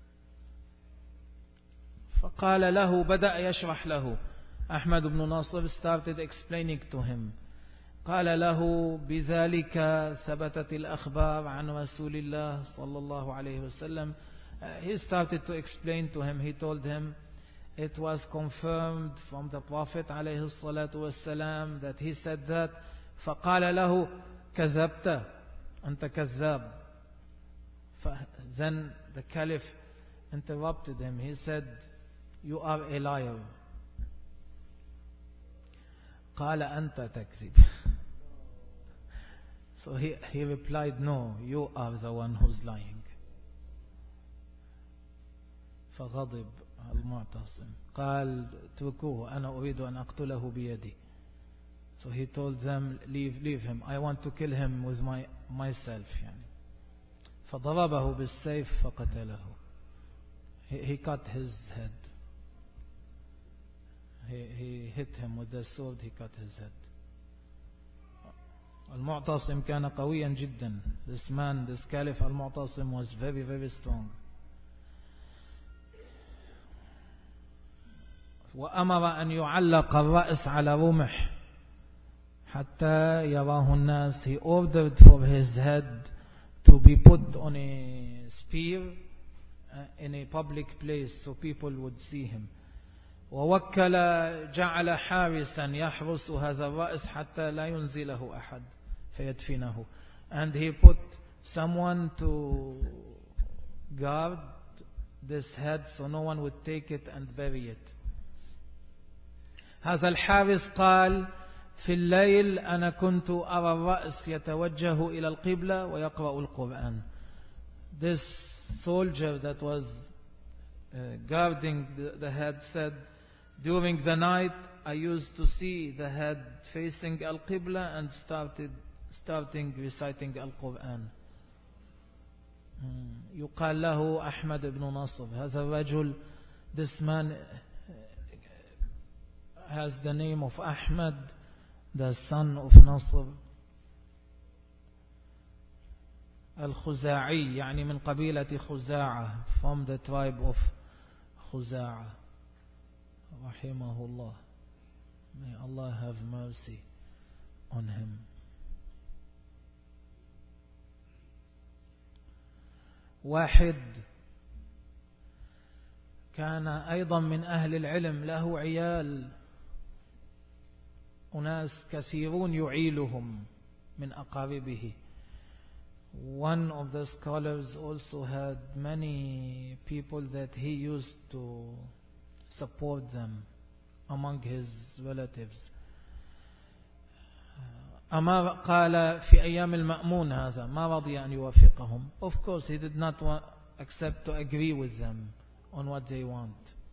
فقال له بدأ يشرح له. Ahmad ibn Nasr started explaining to him. قال له بذلك ثبتت الأخبار عن رسول الله صلى الله عليه وسلم. He started to explain to him. He told him it was confirmed from the Prophet عليه الصلاة والسلام that he said that. فقال له كذبت أنت كذاب. Then the Caliph interrupted him. He said, you are a liar. قال أنت تكذب. So he, he replied, no, you are the one who's lying. فغضب المعتصم. قال اتركوه أنا أريد أن أقتله بيدي. So he told them, leave, leave him. I want to kill him with my myself. يعني. فضربه بالسيف فقتله. He, he cut his head. He, he hit him with the sword. He cut his head. المعتصم كان قويا جدا. This man, this Caliph Al-Mu'tasim was very, very strong. وأمر أن يعلق الرأس على رمح حتى يراه الناس. He ordered for his head to be put on a spear in a public place so people would see him. ووكل جعل حارسا يحرس هذا الرأس حتى لا ينزله أحد فيدفنه. And he put someone to guard this head so no one would take it and bury it. هذا الحارس قال في الليل أنا كنت أرى الرأس يتوجه إلى القبلة ويقرأ القرآن. This soldier that was uh, guarding the, the head said, during the night I used to see the head facing Al-Qibla and started starting reciting Al-Quran. يقال له أحمد بن نصر. هذا الرجل, this man has the name of Ahmad, the son of Nasr. Al-Khuza'i, يعني من قبيلة خزاعة, from the tribe of خزاعة. رحمه الله. May Allah have mercy on him. واحد كان أيضا من أهل العلم, له عيال, أناس كثيرون يعيلهم من أقاربه. One of the scholars also had many people that he used to support them among his relatives. أما قال في أيام المأمون هذا ما رضي أن يوافقهم. Of course he did not want, accept to agree with them on what they want.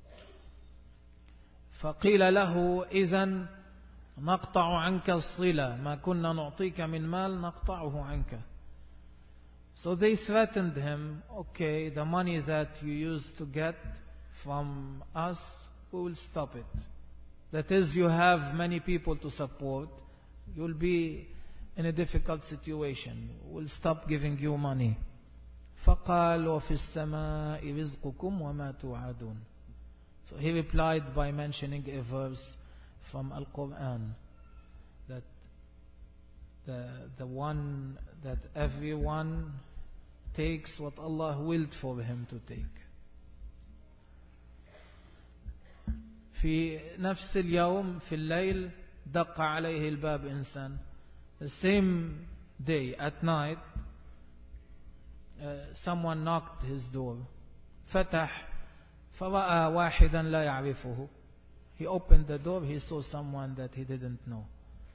فقيل له إذن نقطع عنك الصلة ما كنا نعطيك من مال نقطعه عنك. So they threatened him, okay, the money that you used to get from us, we will stop it. That is, you have many people to support, you'll be in a difficult situation, we'll stop giving you money. فقال وفي السماء رزقكم وما توعدون. So he replied by mentioning a verse from Al-Quran, that the, the one that everyone takes what Allah willed for him to take. في نفس اليوم في الليل دق عليه الباب إنسان. The same day at night uh, someone knocked his door. فتح فرأى واحدا لا يعرفه. He opened the door, he saw someone that he didn't know.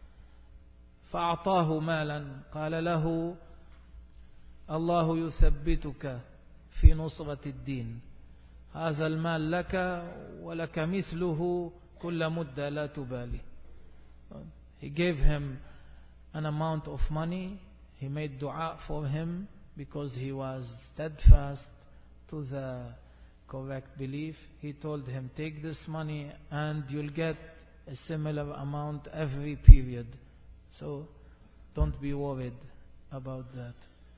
فأعطاه مالا قال له الله يثبتك في نصرة الدين. هذا المال لك ولك مثله كل مدة لا تبالي. He gave him an amount of money. He made dua for him because he was steadfast to the correct belief, he told him, take this money and you'll get a similar amount every period. So don't be worried about that.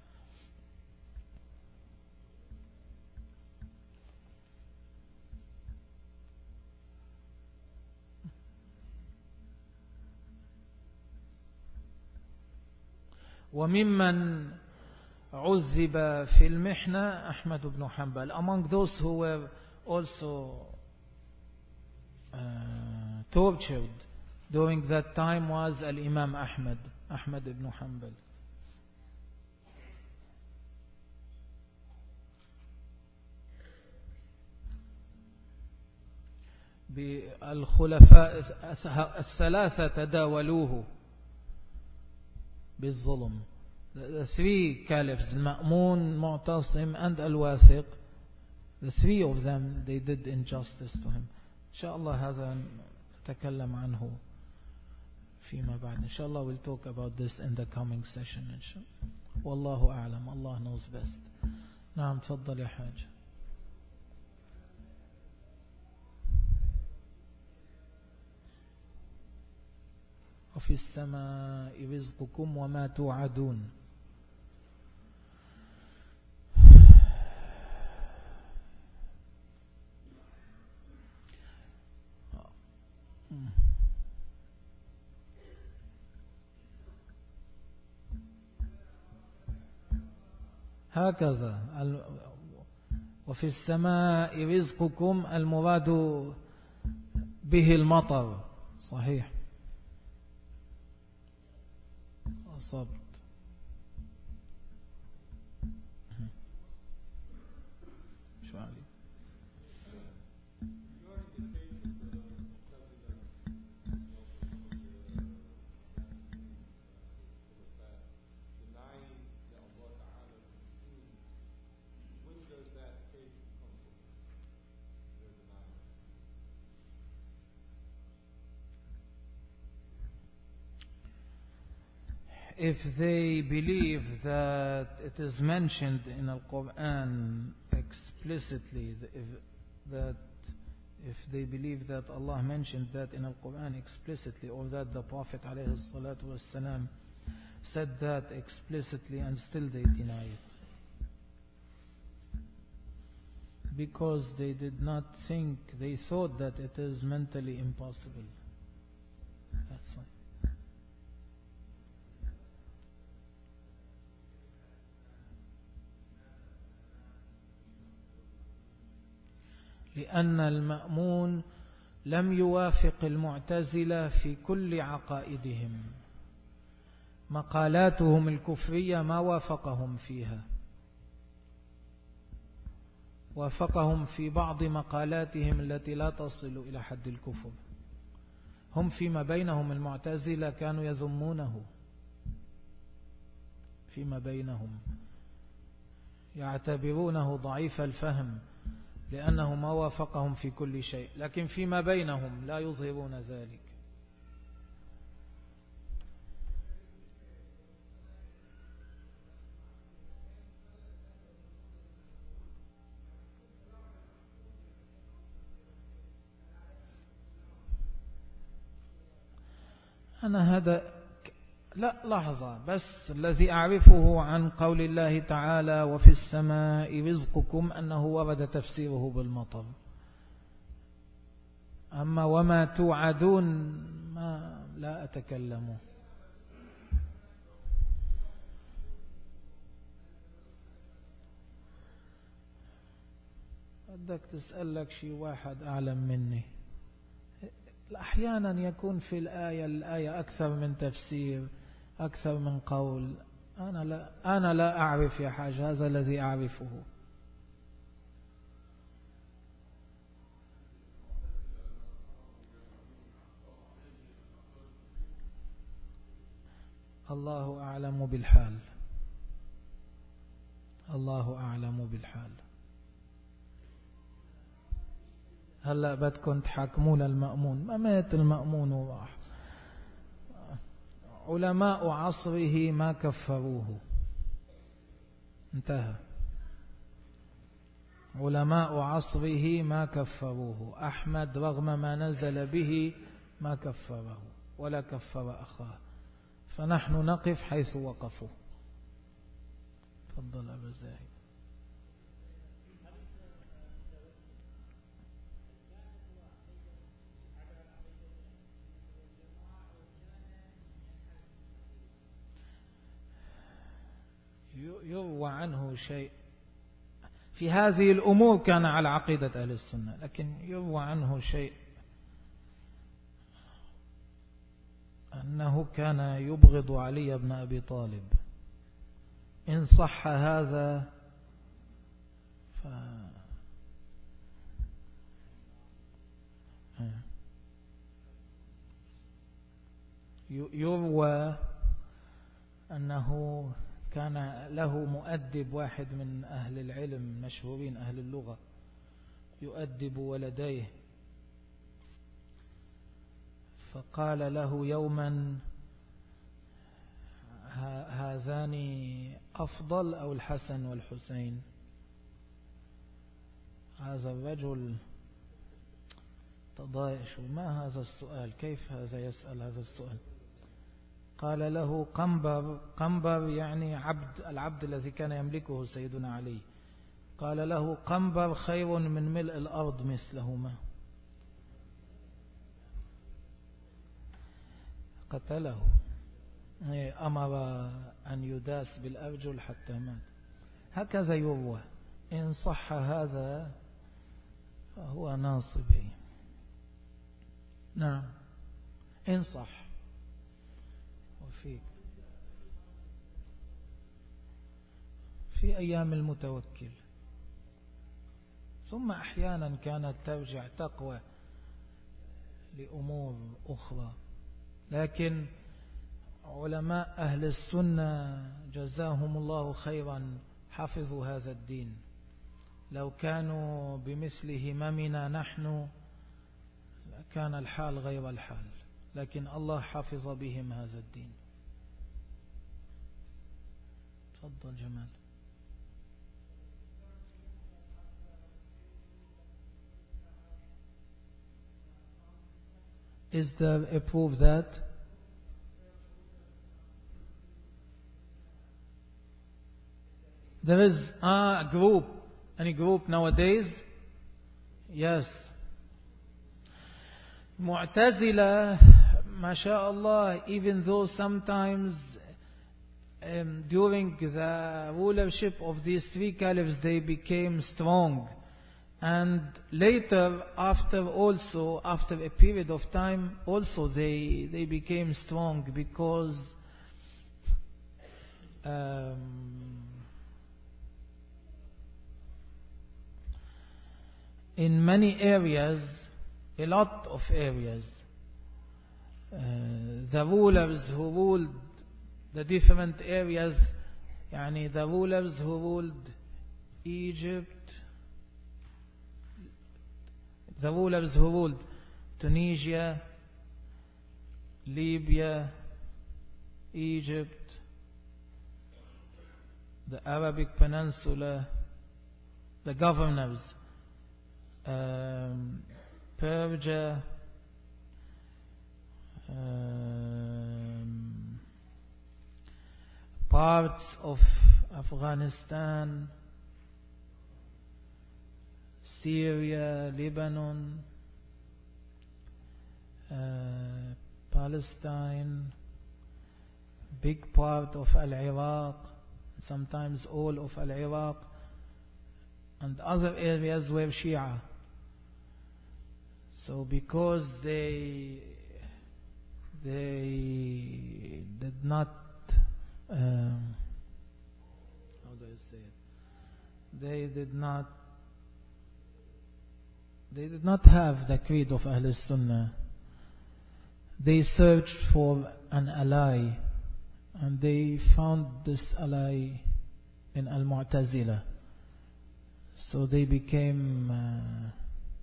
وممن عذب في المحنة أحمد بن حنبل. Among those who were also uh, tortured during that time was Al-Imam Ahmad, Ahmad ibn Hanbal. بالخلفاء الثلاثة تداولوه بالظلم. The three caliphs, Ma'mun, Mu'tasim and Al-Wathiq, the three of them, they did injustice to him. Inshallah, هذا نتكلم عنه فيما بعد. Inshallah, we'll talk about this in the coming session. Inshallah. Wallahu a'lam. Allah knows best. نعم تفضل يا حاج. وفي السماء رزقكم وما توعدون. هكذا وفي السماء رزقكم المراد به المطر. صحيح. أصبت. شو علي if they believe that it is mentioned in the Quran explicitly, if, that if they believe that Allah mentioned that in the Quran explicitly, or that the Prophet ﷺ said that explicitly, and still they deny it, because they did not think, they thought that it is mentally impossible. That's why. لأن المأمون لم يوافق المعتزلة في كل عقائدهم. مقالاتهم الكفرية ما وافقهم فيها، وافقهم في بعض مقالاتهم التي لا تصل إلى حد الكفر. هم فيما بينهم المعتزلة كانوا يذمونه، فيما بينهم يعتبرونه ضعيف الفهم لأنه ما وافقهم في كل شيء، لكن فيما بينهم لا يظهرون ذلك. أنا هذا لا لحظة بس، الذي أعرفه عن قول الله تعالى وفي السماء رزقكم أنه ورد تفسيره بالمطر. أما وما توعدون ما لا أتكلم. بدك تسألك شي واحد أعلم مني. أحيانا يكون في الآية الآية أكثر من تفسير، أكثر من قول. أنا لا, أنا لا أعرف يا حاج، هذا الذي أعرفه. الله أعلم بالحال، الله أعلم بالحال. هلأ بدكم تحاكمون المأمون، ما مات المأمون وراح. علماء عصره ما كفروه، انتهى. علماء عصره ما كفروه. أحمد رغم ما نزل به ما كفره ولا كفر أخاه، فنحن نقف حيث وقفوا. تفضل أبا زاهد. يروى عنه شيء في هذه الأمور، كان على عقيدة أهل السنة، لكن يروى عنه شيء أنه كان يبغض علي بن أبي طالب. إن صح هذا ف... يروى أنه كان له مؤدب واحد من أهل العلم مشهورين أهل اللغة يؤدب ولديه، فقال له يوما: هذان أفضل أو الحسن والحسين؟ هذا الرجل تضايش، ما هذا السؤال؟ كيف هذا يسأل هذا السؤال؟ قال له: قنبر. قنبر يعني عبد، العبد الذي كان يملكه سيدنا علي. قال له: قنبر خير من ملء الأرض مثلهما. قتله، أمر أن يداس بالأرجل حتى مات. هكذا يروى. إن صح هذا فهو ناصبي. نعم، إن صح. وفيك في أيام المتوكل، ثم أحيانا كانت ترجع تقوى لأمور أخرى. لكن علماء أهل السنة جزاهم الله خيرا حفظوا هذا الدين. لو كانوا بمثل هممنا نحن كان الحال غير الحال، لكن الله حفظ بهم هذا الدين. تفضل جمال. Is there a proof that there is a group, any group nowadays? Yes. Mu'tazila, mashallah, even though sometimes um, during the rulership of these three caliphs they became strong, and later after also after a period of time also they they became strong because um, in many areas, a lot of areas, uh, the rulers who ruled the different areas, yani the rulers who ruled Egypt, the rulers who ruled Tunisia, Libya, Egypt, the Arabic Peninsula, the governors, um, Persia, um, parts of Afghanistan, Syria, Lebanon, uh, Palestine, big part of Al-Iraq, sometimes all of Al-Iraq, and other areas were Shia. So because they they did not um, how do I say it? They did not they did not have the creed of Ahl Sunnah. They searched for an ally, and they found this ally in Al-Mu'tazila. So they became uh,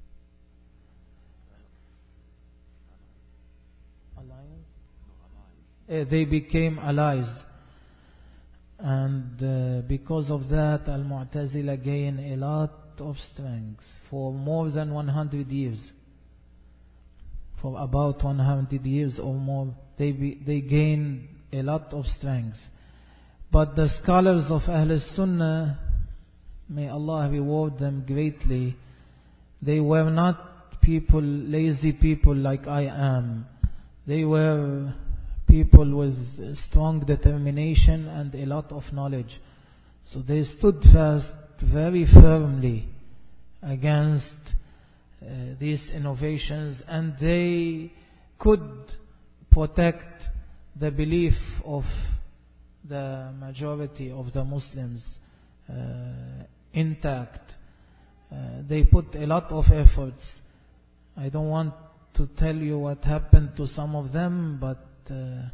alliance? Uh, they became allies, and uh, because of that Al-Mu'tazila gained a lot of strength for more than one hundred years. For about one hundred years or more, they, be, they gained a lot of strength. But the scholars of Ahl Sunnah, may Allah reward them greatly, they were not people, lazy people like I am. They were people with strong determination and a lot of knowledge. So they stood fast very firmly against uh, these innovations, and they could protect the belief of the majority of the Muslims uh, intact. Uh, they put a lot of efforts. I don't want to tell you what happened to some of them, but uh,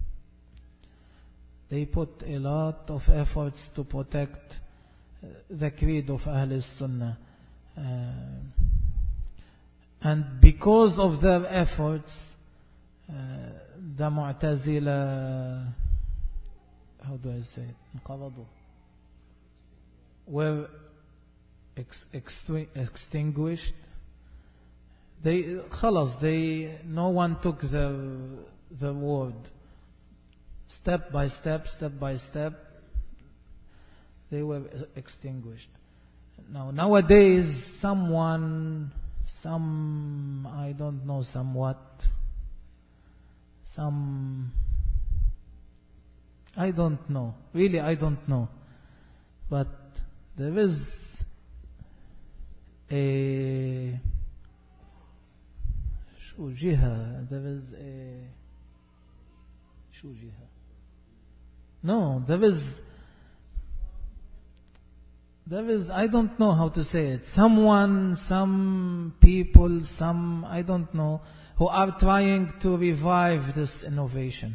they put a lot of efforts to protect uh, the creed of Ahl Sunnah. Uh, and because of their efforts, uh, the Mu'tazila, how do I say it, were ex- extu- extinguished. They, خلاص, they, no one took the, the word. Step by step, step by step, they were extinguished. Now, nowadays, someone, some, I don't know, somewhat, some, I don't know, really I don't know, but there is a شو جهة, there is a شو جهة no there is there is I don't know how to say it, someone, some people, some, I don't know, who are trying to revive this innovation.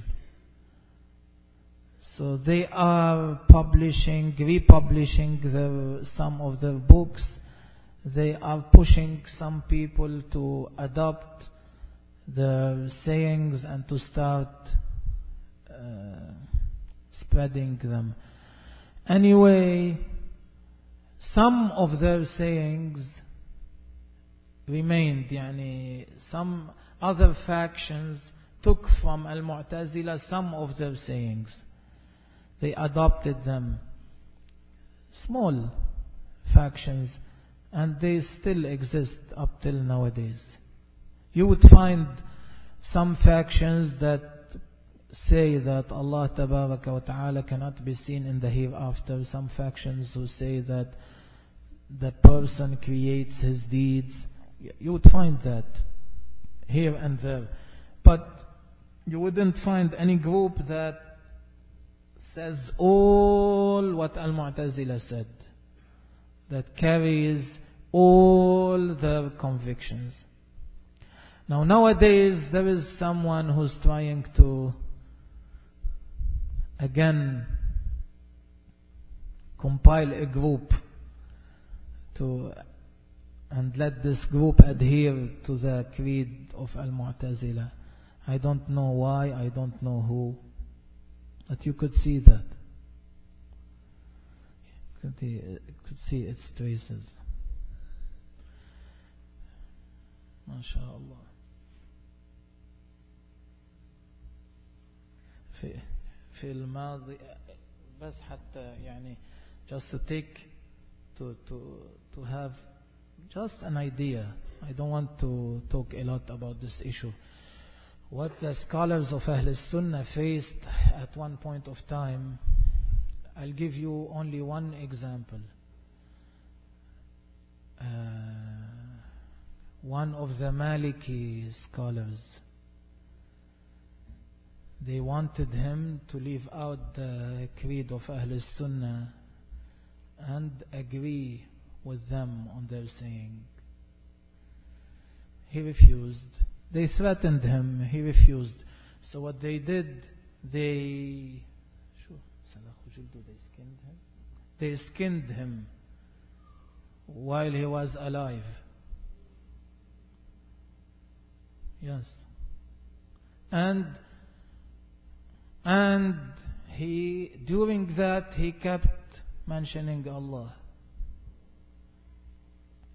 So they are publishing, republishing the, some of their books. They are pushing some people to adopt the sayings and to start uh, spreading them. Anyway, some of their sayings remained. Yani, some other factions took from Al-Mu'tazila some of their sayings. They adopted them. Small factions, and they still exist up till nowadays. You would find some factions that say that Allah Tabaraka wa Ta'ala cannot be seen in the hereafter. Some factions who say that the person creates his deeds. You would find that here and there. But you wouldn't find any group that says all what Al-Mu'tazila said, that carries all their convictions. Now nowadays there is someone who's trying to again compile a group to and let this group adhere to the creed of Al-Mu'tazila. I don't know why, I don't know who, but you could see that. You could see, could see its traces. MashaAllah. في في الماضي بس حتى يعني just to take to to to have just an idea. I don't want to talk a lot about this issue. What the scholars of Ahl Sunnah faced at one point of time, I'll give you only one example. Uh, one of the Maliki scholars, they wanted him to leave out the creed of Ahl Sunnah and agree with them on their saying. He refused. They threatened him. He refused. So what they did, they they skinned him. They skinned him while he was alive. Yes. And and he during that he kept mentioning Allah.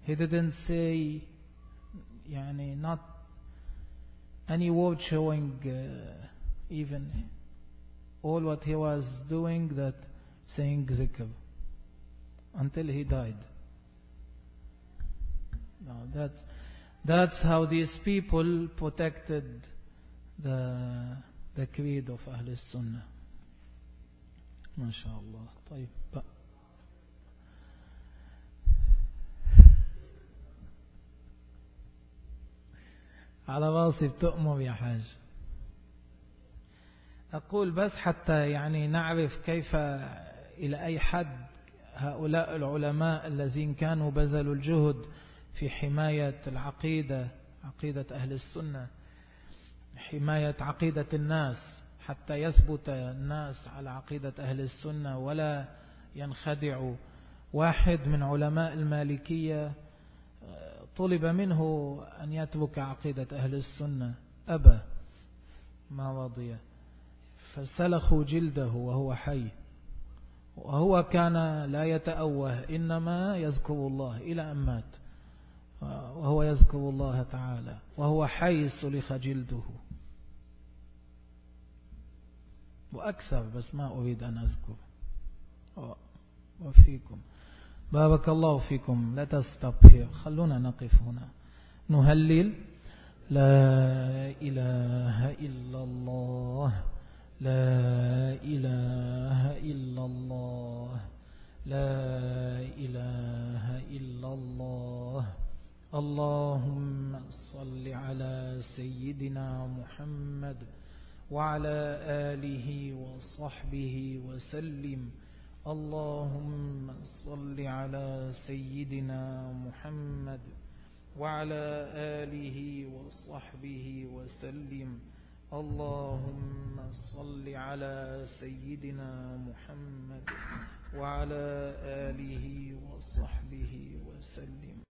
He didn't say يعني not any word showing uh, even all what he was doing, that saying zikr until he died. No, that's that's how these people protected the the creed of Ahl Sunnah. ما شاء الله. طيب على راسي بتؤمر يا حاج. أقول بس حتى يعني نعرف كيف إلى أي حد هؤلاء العلماء الذين كانوا بذلوا الجهد في حماية العقيدة، عقيدة أهل السنة، حماية عقيدة الناس حتى يثبت الناس على عقيدة أهل السنة ولا ينخدعوا. واحد من علماء المالكية طلب منه أن يترك عقيدة أهل السنة، أبى، ما رضي، فسلخوا جلده وهو حي، وهو كان لا يتأوه، إنما يذكر الله إلى أن مات وهو يذكر الله تعالى وهو حي سلخ جلده. وأكثر بس ما أريد أن أذكر. وفيكم بارك الله فيكم. لا تستبهر، خلونا نقف هنا نهلل لا إله إلا الله، لا إله إلا الله، لا إله إلا الله. اللهم صل على سيدنا محمد وعلى آله وصحبه وسلم. اللهم صل على سيدنا محمد وعلى آله وصحبه وسلم. اللهم صل على سيدنا محمد وعلى آله وصحبه وسلم.